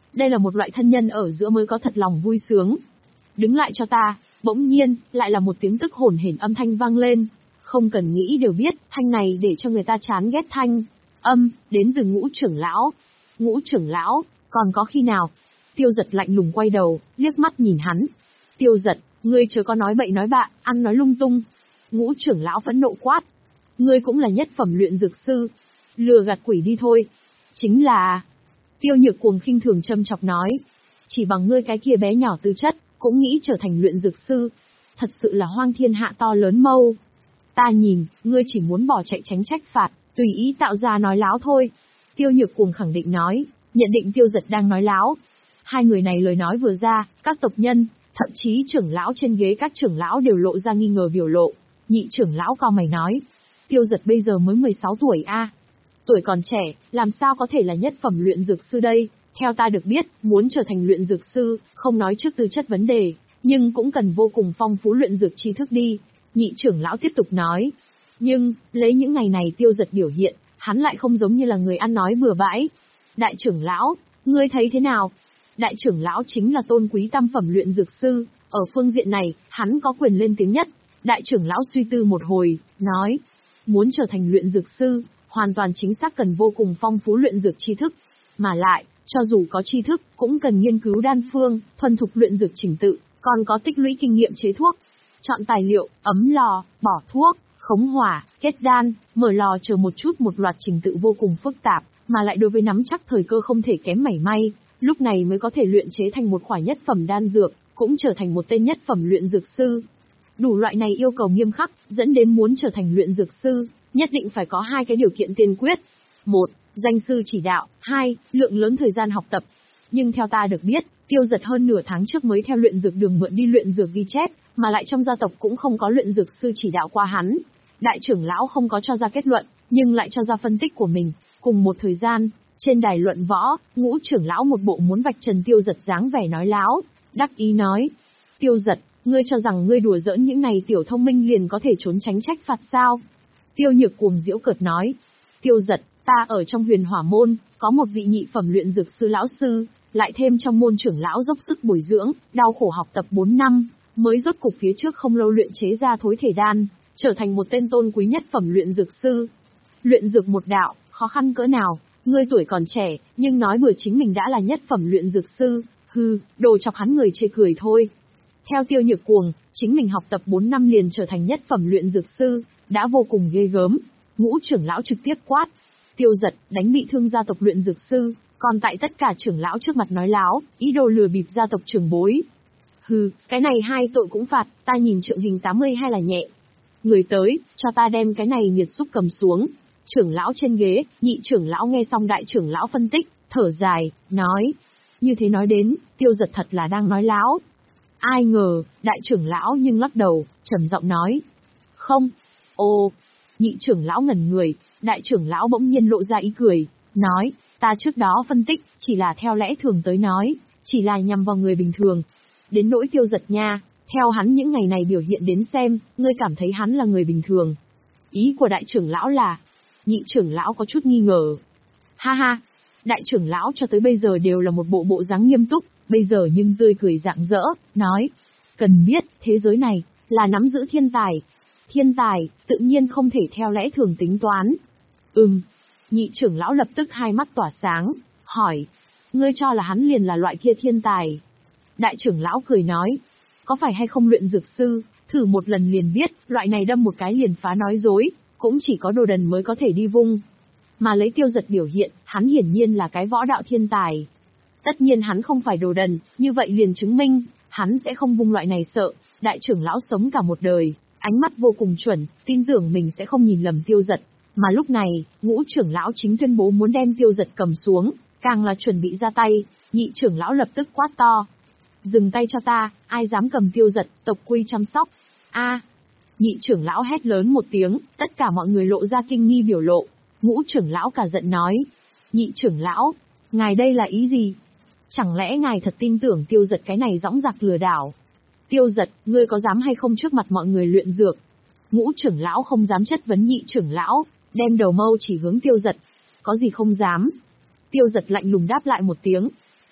Speaker 1: Đây là một loại thân nhân ở giữa mới có thật lòng vui sướng. Đứng lại cho ta, bỗng nhiên, lại là một tiếng tức hổn hển âm thanh vang lên. Không cần nghĩ đều biết, thanh này để cho người ta chán ghét thanh. Âm, đến từ Ngũ trưởng lão. Ngũ trưởng lão, còn có khi nào? Tiêu Giật lạnh lùng quay đầu, liếc mắt nhìn hắn. Tiêu Giật, ngươi chớ có nói bậy nói bạ, ăn nói lung tung. Ngũ trưởng lão phẫn nộ quát. Ngươi cũng là nhất phẩm luyện dược sư. Lừa gạt quỷ đi thôi. Chính là... Tiêu Nhược Cuồng khinh thường châm chọc nói. Chỉ bằng ngươi cái kia bé nhỏ tư chất, cũng nghĩ trở thành luyện dược sư. Thật sự là hoang thiên hạ to lớn mâu. Ta nhìn, ngươi chỉ muốn bỏ chạy tránh trách phạt, tùy ý tạo ra nói láo thôi. Tiêu Nhược Cuồng khẳng định nói, nhận định Tiêu Giật đang nói láo. Hai người này lời nói vừa ra, các tộc nhân, thậm chí trưởng lão trên ghế các trưởng lão đều lộ ra nghi ngờ biểu lộ. Nhị trưởng lão cao mày nói, Tiêu Giật bây giờ mới mười sáu tuổi a, à. Tuổi còn trẻ, làm sao có thể là nhất phẩm luyện dược sư đây? Theo ta được biết, muốn trở thành luyện dược sư, không nói trước tư chất vấn đề, nhưng cũng cần vô cùng phong phú luyện dược tri thức đi. Nhị trưởng lão tiếp tục nói. Nhưng, lấy những ngày này Tiêu Giật biểu hiện, hắn lại không giống như là người ăn nói bừa bãi. Đại trưởng lão, ngươi thấy thế nào? Đại trưởng lão chính là tôn quý tam phẩm luyện dược sư, ở phương diện này, hắn có quyền lên tiếng nhất. Đại trưởng lão suy tư một hồi, nói, muốn trở thành luyện dược sư, hoàn toàn chính xác cần vô cùng phong phú luyện dược tri thức. Mà lại, cho dù có tri thức, cũng cần nghiên cứu đan phương, thuần thục luyện dược chỉnh tự, còn có tích lũy kinh nghiệm chế thuốc. Chọn tài liệu, ấm lò, bỏ thuốc, khống hỏa, kết đan, mở lò chờ một chút một loạt trình tự vô cùng phức tạp, mà lại đối với nắm chắc thời cơ không thể kém mảy may, lúc này mới có thể luyện chế thành một khỏa nhất phẩm đan dược, cũng trở thành một tên nhất phẩm luyện dược sư. Đủ loại này yêu cầu nghiêm khắc, dẫn đến muốn trở thành luyện dược sư, nhất định phải có hai cái điều kiện tiên quyết. Một, danh sư chỉ đạo, hai, lượng lớn thời gian học tập. Nhưng theo ta được biết, Tiêu Giật hơn nửa tháng trước mới theo luyện dược đường mượn đi luyện dược ghi chép, mà lại trong gia tộc cũng không có luyện dược sư chỉ đạo qua hắn. Đại trưởng lão không có cho ra kết luận, nhưng lại cho ra phân tích của mình. Cùng một thời gian, trên đài luận võ, Ngũ trưởng lão một bộ muốn vạch trần Tiêu Giật dáng vẻ nói láo, đắc ý nói. Tiêu Giật, ngươi cho rằng ngươi đùa giỡn những này tiểu thông minh liền có thể trốn tránh trách phạt sao? Tiêu Nhược Cuồng giễu cợt nói. Tiêu Giật, ta ở trong Huyền Hỏa môn, có một vị nhị phẩm luyện dược sư lão sư, lại thêm trong môn trưởng lão dốc sức bồi dưỡng, đau khổ học tập bốn năm, mới rốt cục phía trước không lâu luyện chế ra thối thể đan, trở thành một tên tôn quý nhất phẩm luyện dược sư. Luyện dược một đạo, khó khăn cỡ nào, ngươi tuổi còn trẻ, nhưng nói bừa chính mình đã là nhất phẩm luyện dược sư, hừ, đồ chọc hắn người chê cười thôi. Theo Tiêu Nhược Cuồng, chính mình học tập bốn năm liền trở thành nhất phẩm luyện dược sư, đã vô cùng ghê gớm. Ngũ trưởng lão trực tiếp quát. Tiêu Giật, đánh bị thương gia tộc luyện dược sư, còn tại tất cả trưởng lão trước mặt nói láo, ý đồ lừa bịp gia tộc trưởng bối. Hừ, cái này hai tội cũng phạt, ta nhìn trượng hình tám mươi hay là nhẹ. Người tới, cho ta đem cái này nghiệt xúc cầm xuống. Trưởng lão trên ghế, nhị trưởng lão nghe xong đại trưởng lão phân tích, thở dài, nói. Như thế nói đến, Tiêu Giật thật là đang nói láo. Ai ngờ, đại trưởng lão nhưng lắc đầu, trầm giọng nói. Không. Ồ, nhị trưởng lão ngẩn người, đại trưởng lão bỗng nhiên lộ ra ý cười, nói, ta trước đó phân tích, chỉ là theo lẽ thường tới nói, chỉ là nhằm vào người bình thường. Đến nỗi Tiêu Giật nha, theo hắn những ngày này biểu hiện đến xem, ngươi cảm thấy hắn là người bình thường. Ý của đại trưởng lão là, nhị trưởng lão có chút nghi ngờ. Ha ha, đại trưởng lão cho tới bây giờ đều là một bộ bộ dáng nghiêm túc, bây giờ nhưng tươi cười rạng rỡ, nói, cần biết, thế giới này, là nắm giữ thiên tài. Thiên tài, tự nhiên không thể theo lẽ thường tính toán. Ừm, nhị trưởng lão lập tức hai mắt tỏa sáng, hỏi, ngươi cho là hắn liền là loại kia thiên tài. Đại trưởng lão cười nói, có phải hay không luyện dược sư, thử một lần liền biết, loại này đâm một cái liền phá nói dối, cũng chỉ có đồ đần mới có thể đi vung. Mà lấy Tiêu Giật biểu hiện, hắn hiển nhiên là cái võ đạo thiên tài. Tất nhiên hắn không phải đồ đần, như vậy liền chứng minh, hắn sẽ không vung loại này sợ. Đại trưởng lão sống cả một đời, ánh mắt vô cùng chuẩn, tin tưởng mình sẽ không nhìn lầm Tiêu Giật. Mà lúc này, Ngũ trưởng lão chính tuyên bố muốn đem Tiêu Giật cầm xuống, càng là chuẩn bị ra tay, nhị trưởng lão lập tức quát to. Dừng tay cho ta, ai dám cầm Tiêu Giật, tộc quy chăm sóc. A, nhị trưởng lão hét lớn một tiếng, tất cả mọi người lộ ra kinh nghi biểu lộ. Ngũ trưởng lão cả giận nói. Nhị trưởng lão, ngài đây là ý gì? Chẳng lẽ ngài thật tin tưởng Tiêu Giật cái này dõng dạc lừa đảo? Tiêu Giật, ngươi có dám hay không trước mặt mọi người luyện dược? Ngũ trưởng lão không dám chất vấn nhị trưởng lão, đem đầu mâu chỉ hướng Tiêu Giật. Có gì không dám? Tiêu Giật lạnh lùng đáp lại một tiếng.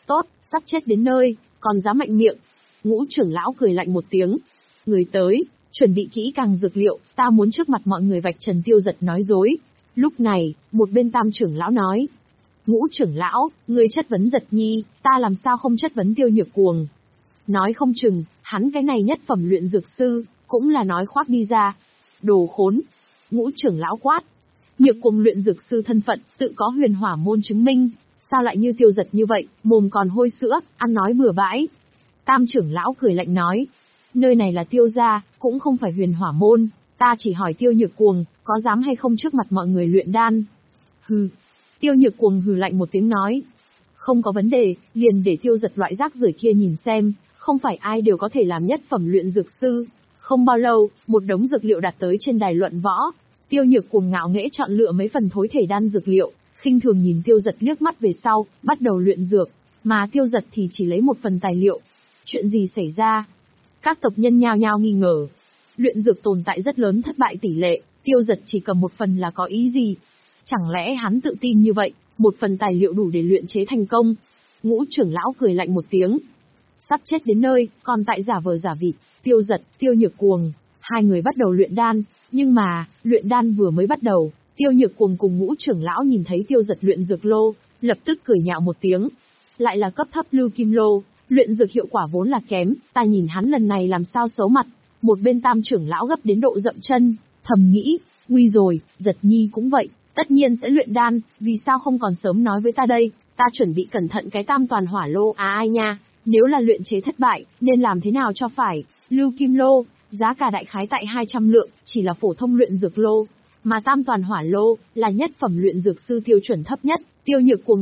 Speaker 1: Tốt, sắp chết đến nơi, còn dám mạnh miệng. Ngũ trưởng lão cười lạnh một tiếng. Người tới, chuẩn bị kỹ càng dược liệu, ta muốn trước mặt mọi người vạch trần Tiêu Giật nói dối. Lúc này, một bên tam trưởng lão nói. Ngũ trưởng lão, người chất vấn Giật Nhi, ta làm sao không chất vấn Tiêu Nhược Cuồng. Nói không chừng, hắn cái này nhất phẩm luyện dược sư, cũng là nói khoác đi ra. Đồ khốn. Ngũ trưởng lão quát. Nhược Cuồng luyện dược sư thân phận, tự có huyền hỏa môn chứng minh. Sao lại như Tiêu Giật như vậy, mồm còn hôi sữa, ăn nói bừa bãi. Tam trưởng lão cười lạnh nói. Nơi này là Tiêu gia, cũng không phải huyền hỏa môn. Ta chỉ hỏi Tiêu Nhược Cuồng, có dám hay không trước mặt mọi người luyện đan? Hừ. Tiêu Nhược Cuồng hừ lạnh một tiếng nói. Không có vấn đề, liền để Tiêu Giật loại rác rưởi kia nhìn xem, không phải ai đều có thể làm nhất phẩm luyện dược sư. Không bao lâu, một đống dược liệu đặt tới trên đài luận võ. Tiêu Nhược Cuồng ngạo nghễ chọn lựa mấy phần thối thể đan dược liệu, khinh thường nhìn Tiêu Giật liếc mắt về sau, bắt đầu luyện dược, mà Tiêu Giật thì chỉ lấy một phần tài liệu. Chuyện gì xảy ra? Các tộc nhân nhao nhao nghi ngờ. Luyện dược tồn tại rất lớn thất bại tỷ lệ, Tiêu Giật chỉ cầm một phần là có ý gì? Chẳng lẽ hắn tự tin như vậy, một phần tài liệu đủ để luyện chế thành công? Ngũ trưởng lão cười lạnh một tiếng. Sắp chết đến nơi, còn tại giả vờ giả vịt, Tiêu Giật, Tiêu Nhược Cuồng, hai người bắt đầu luyện đan, nhưng mà, luyện đan vừa mới bắt đầu, Tiêu Nhược Cuồng cùng Ngũ trưởng lão nhìn thấy Tiêu Giật luyện dược lô, lập tức cười nhạo một tiếng. Lại là cấp thấp lưu kim lô, luyện dược hiệu quả vốn là kém, ta nhìn hắn lần này làm sao xấu mặt. Một bên tam trưởng lão gấp đến độ dậm chân, thầm nghĩ, nguy rồi, Giật Nhi cũng vậy, tất nhiên sẽ luyện đan, vì sao không còn sớm nói với ta đây, ta chuẩn bị cẩn thận cái tam toàn hỏa lô à ai nha, nếu là luyện chế thất bại, nên làm thế nào cho phải, lưu kim lô, giá cả đại khái tại hai trăm lượng, chỉ là phổ thông luyện dược lô, mà tam toàn hỏa lô, là nhất phẩm luyện dược sư tiêu chuẩn thấp nhất, Tiêu Nhược Cuồng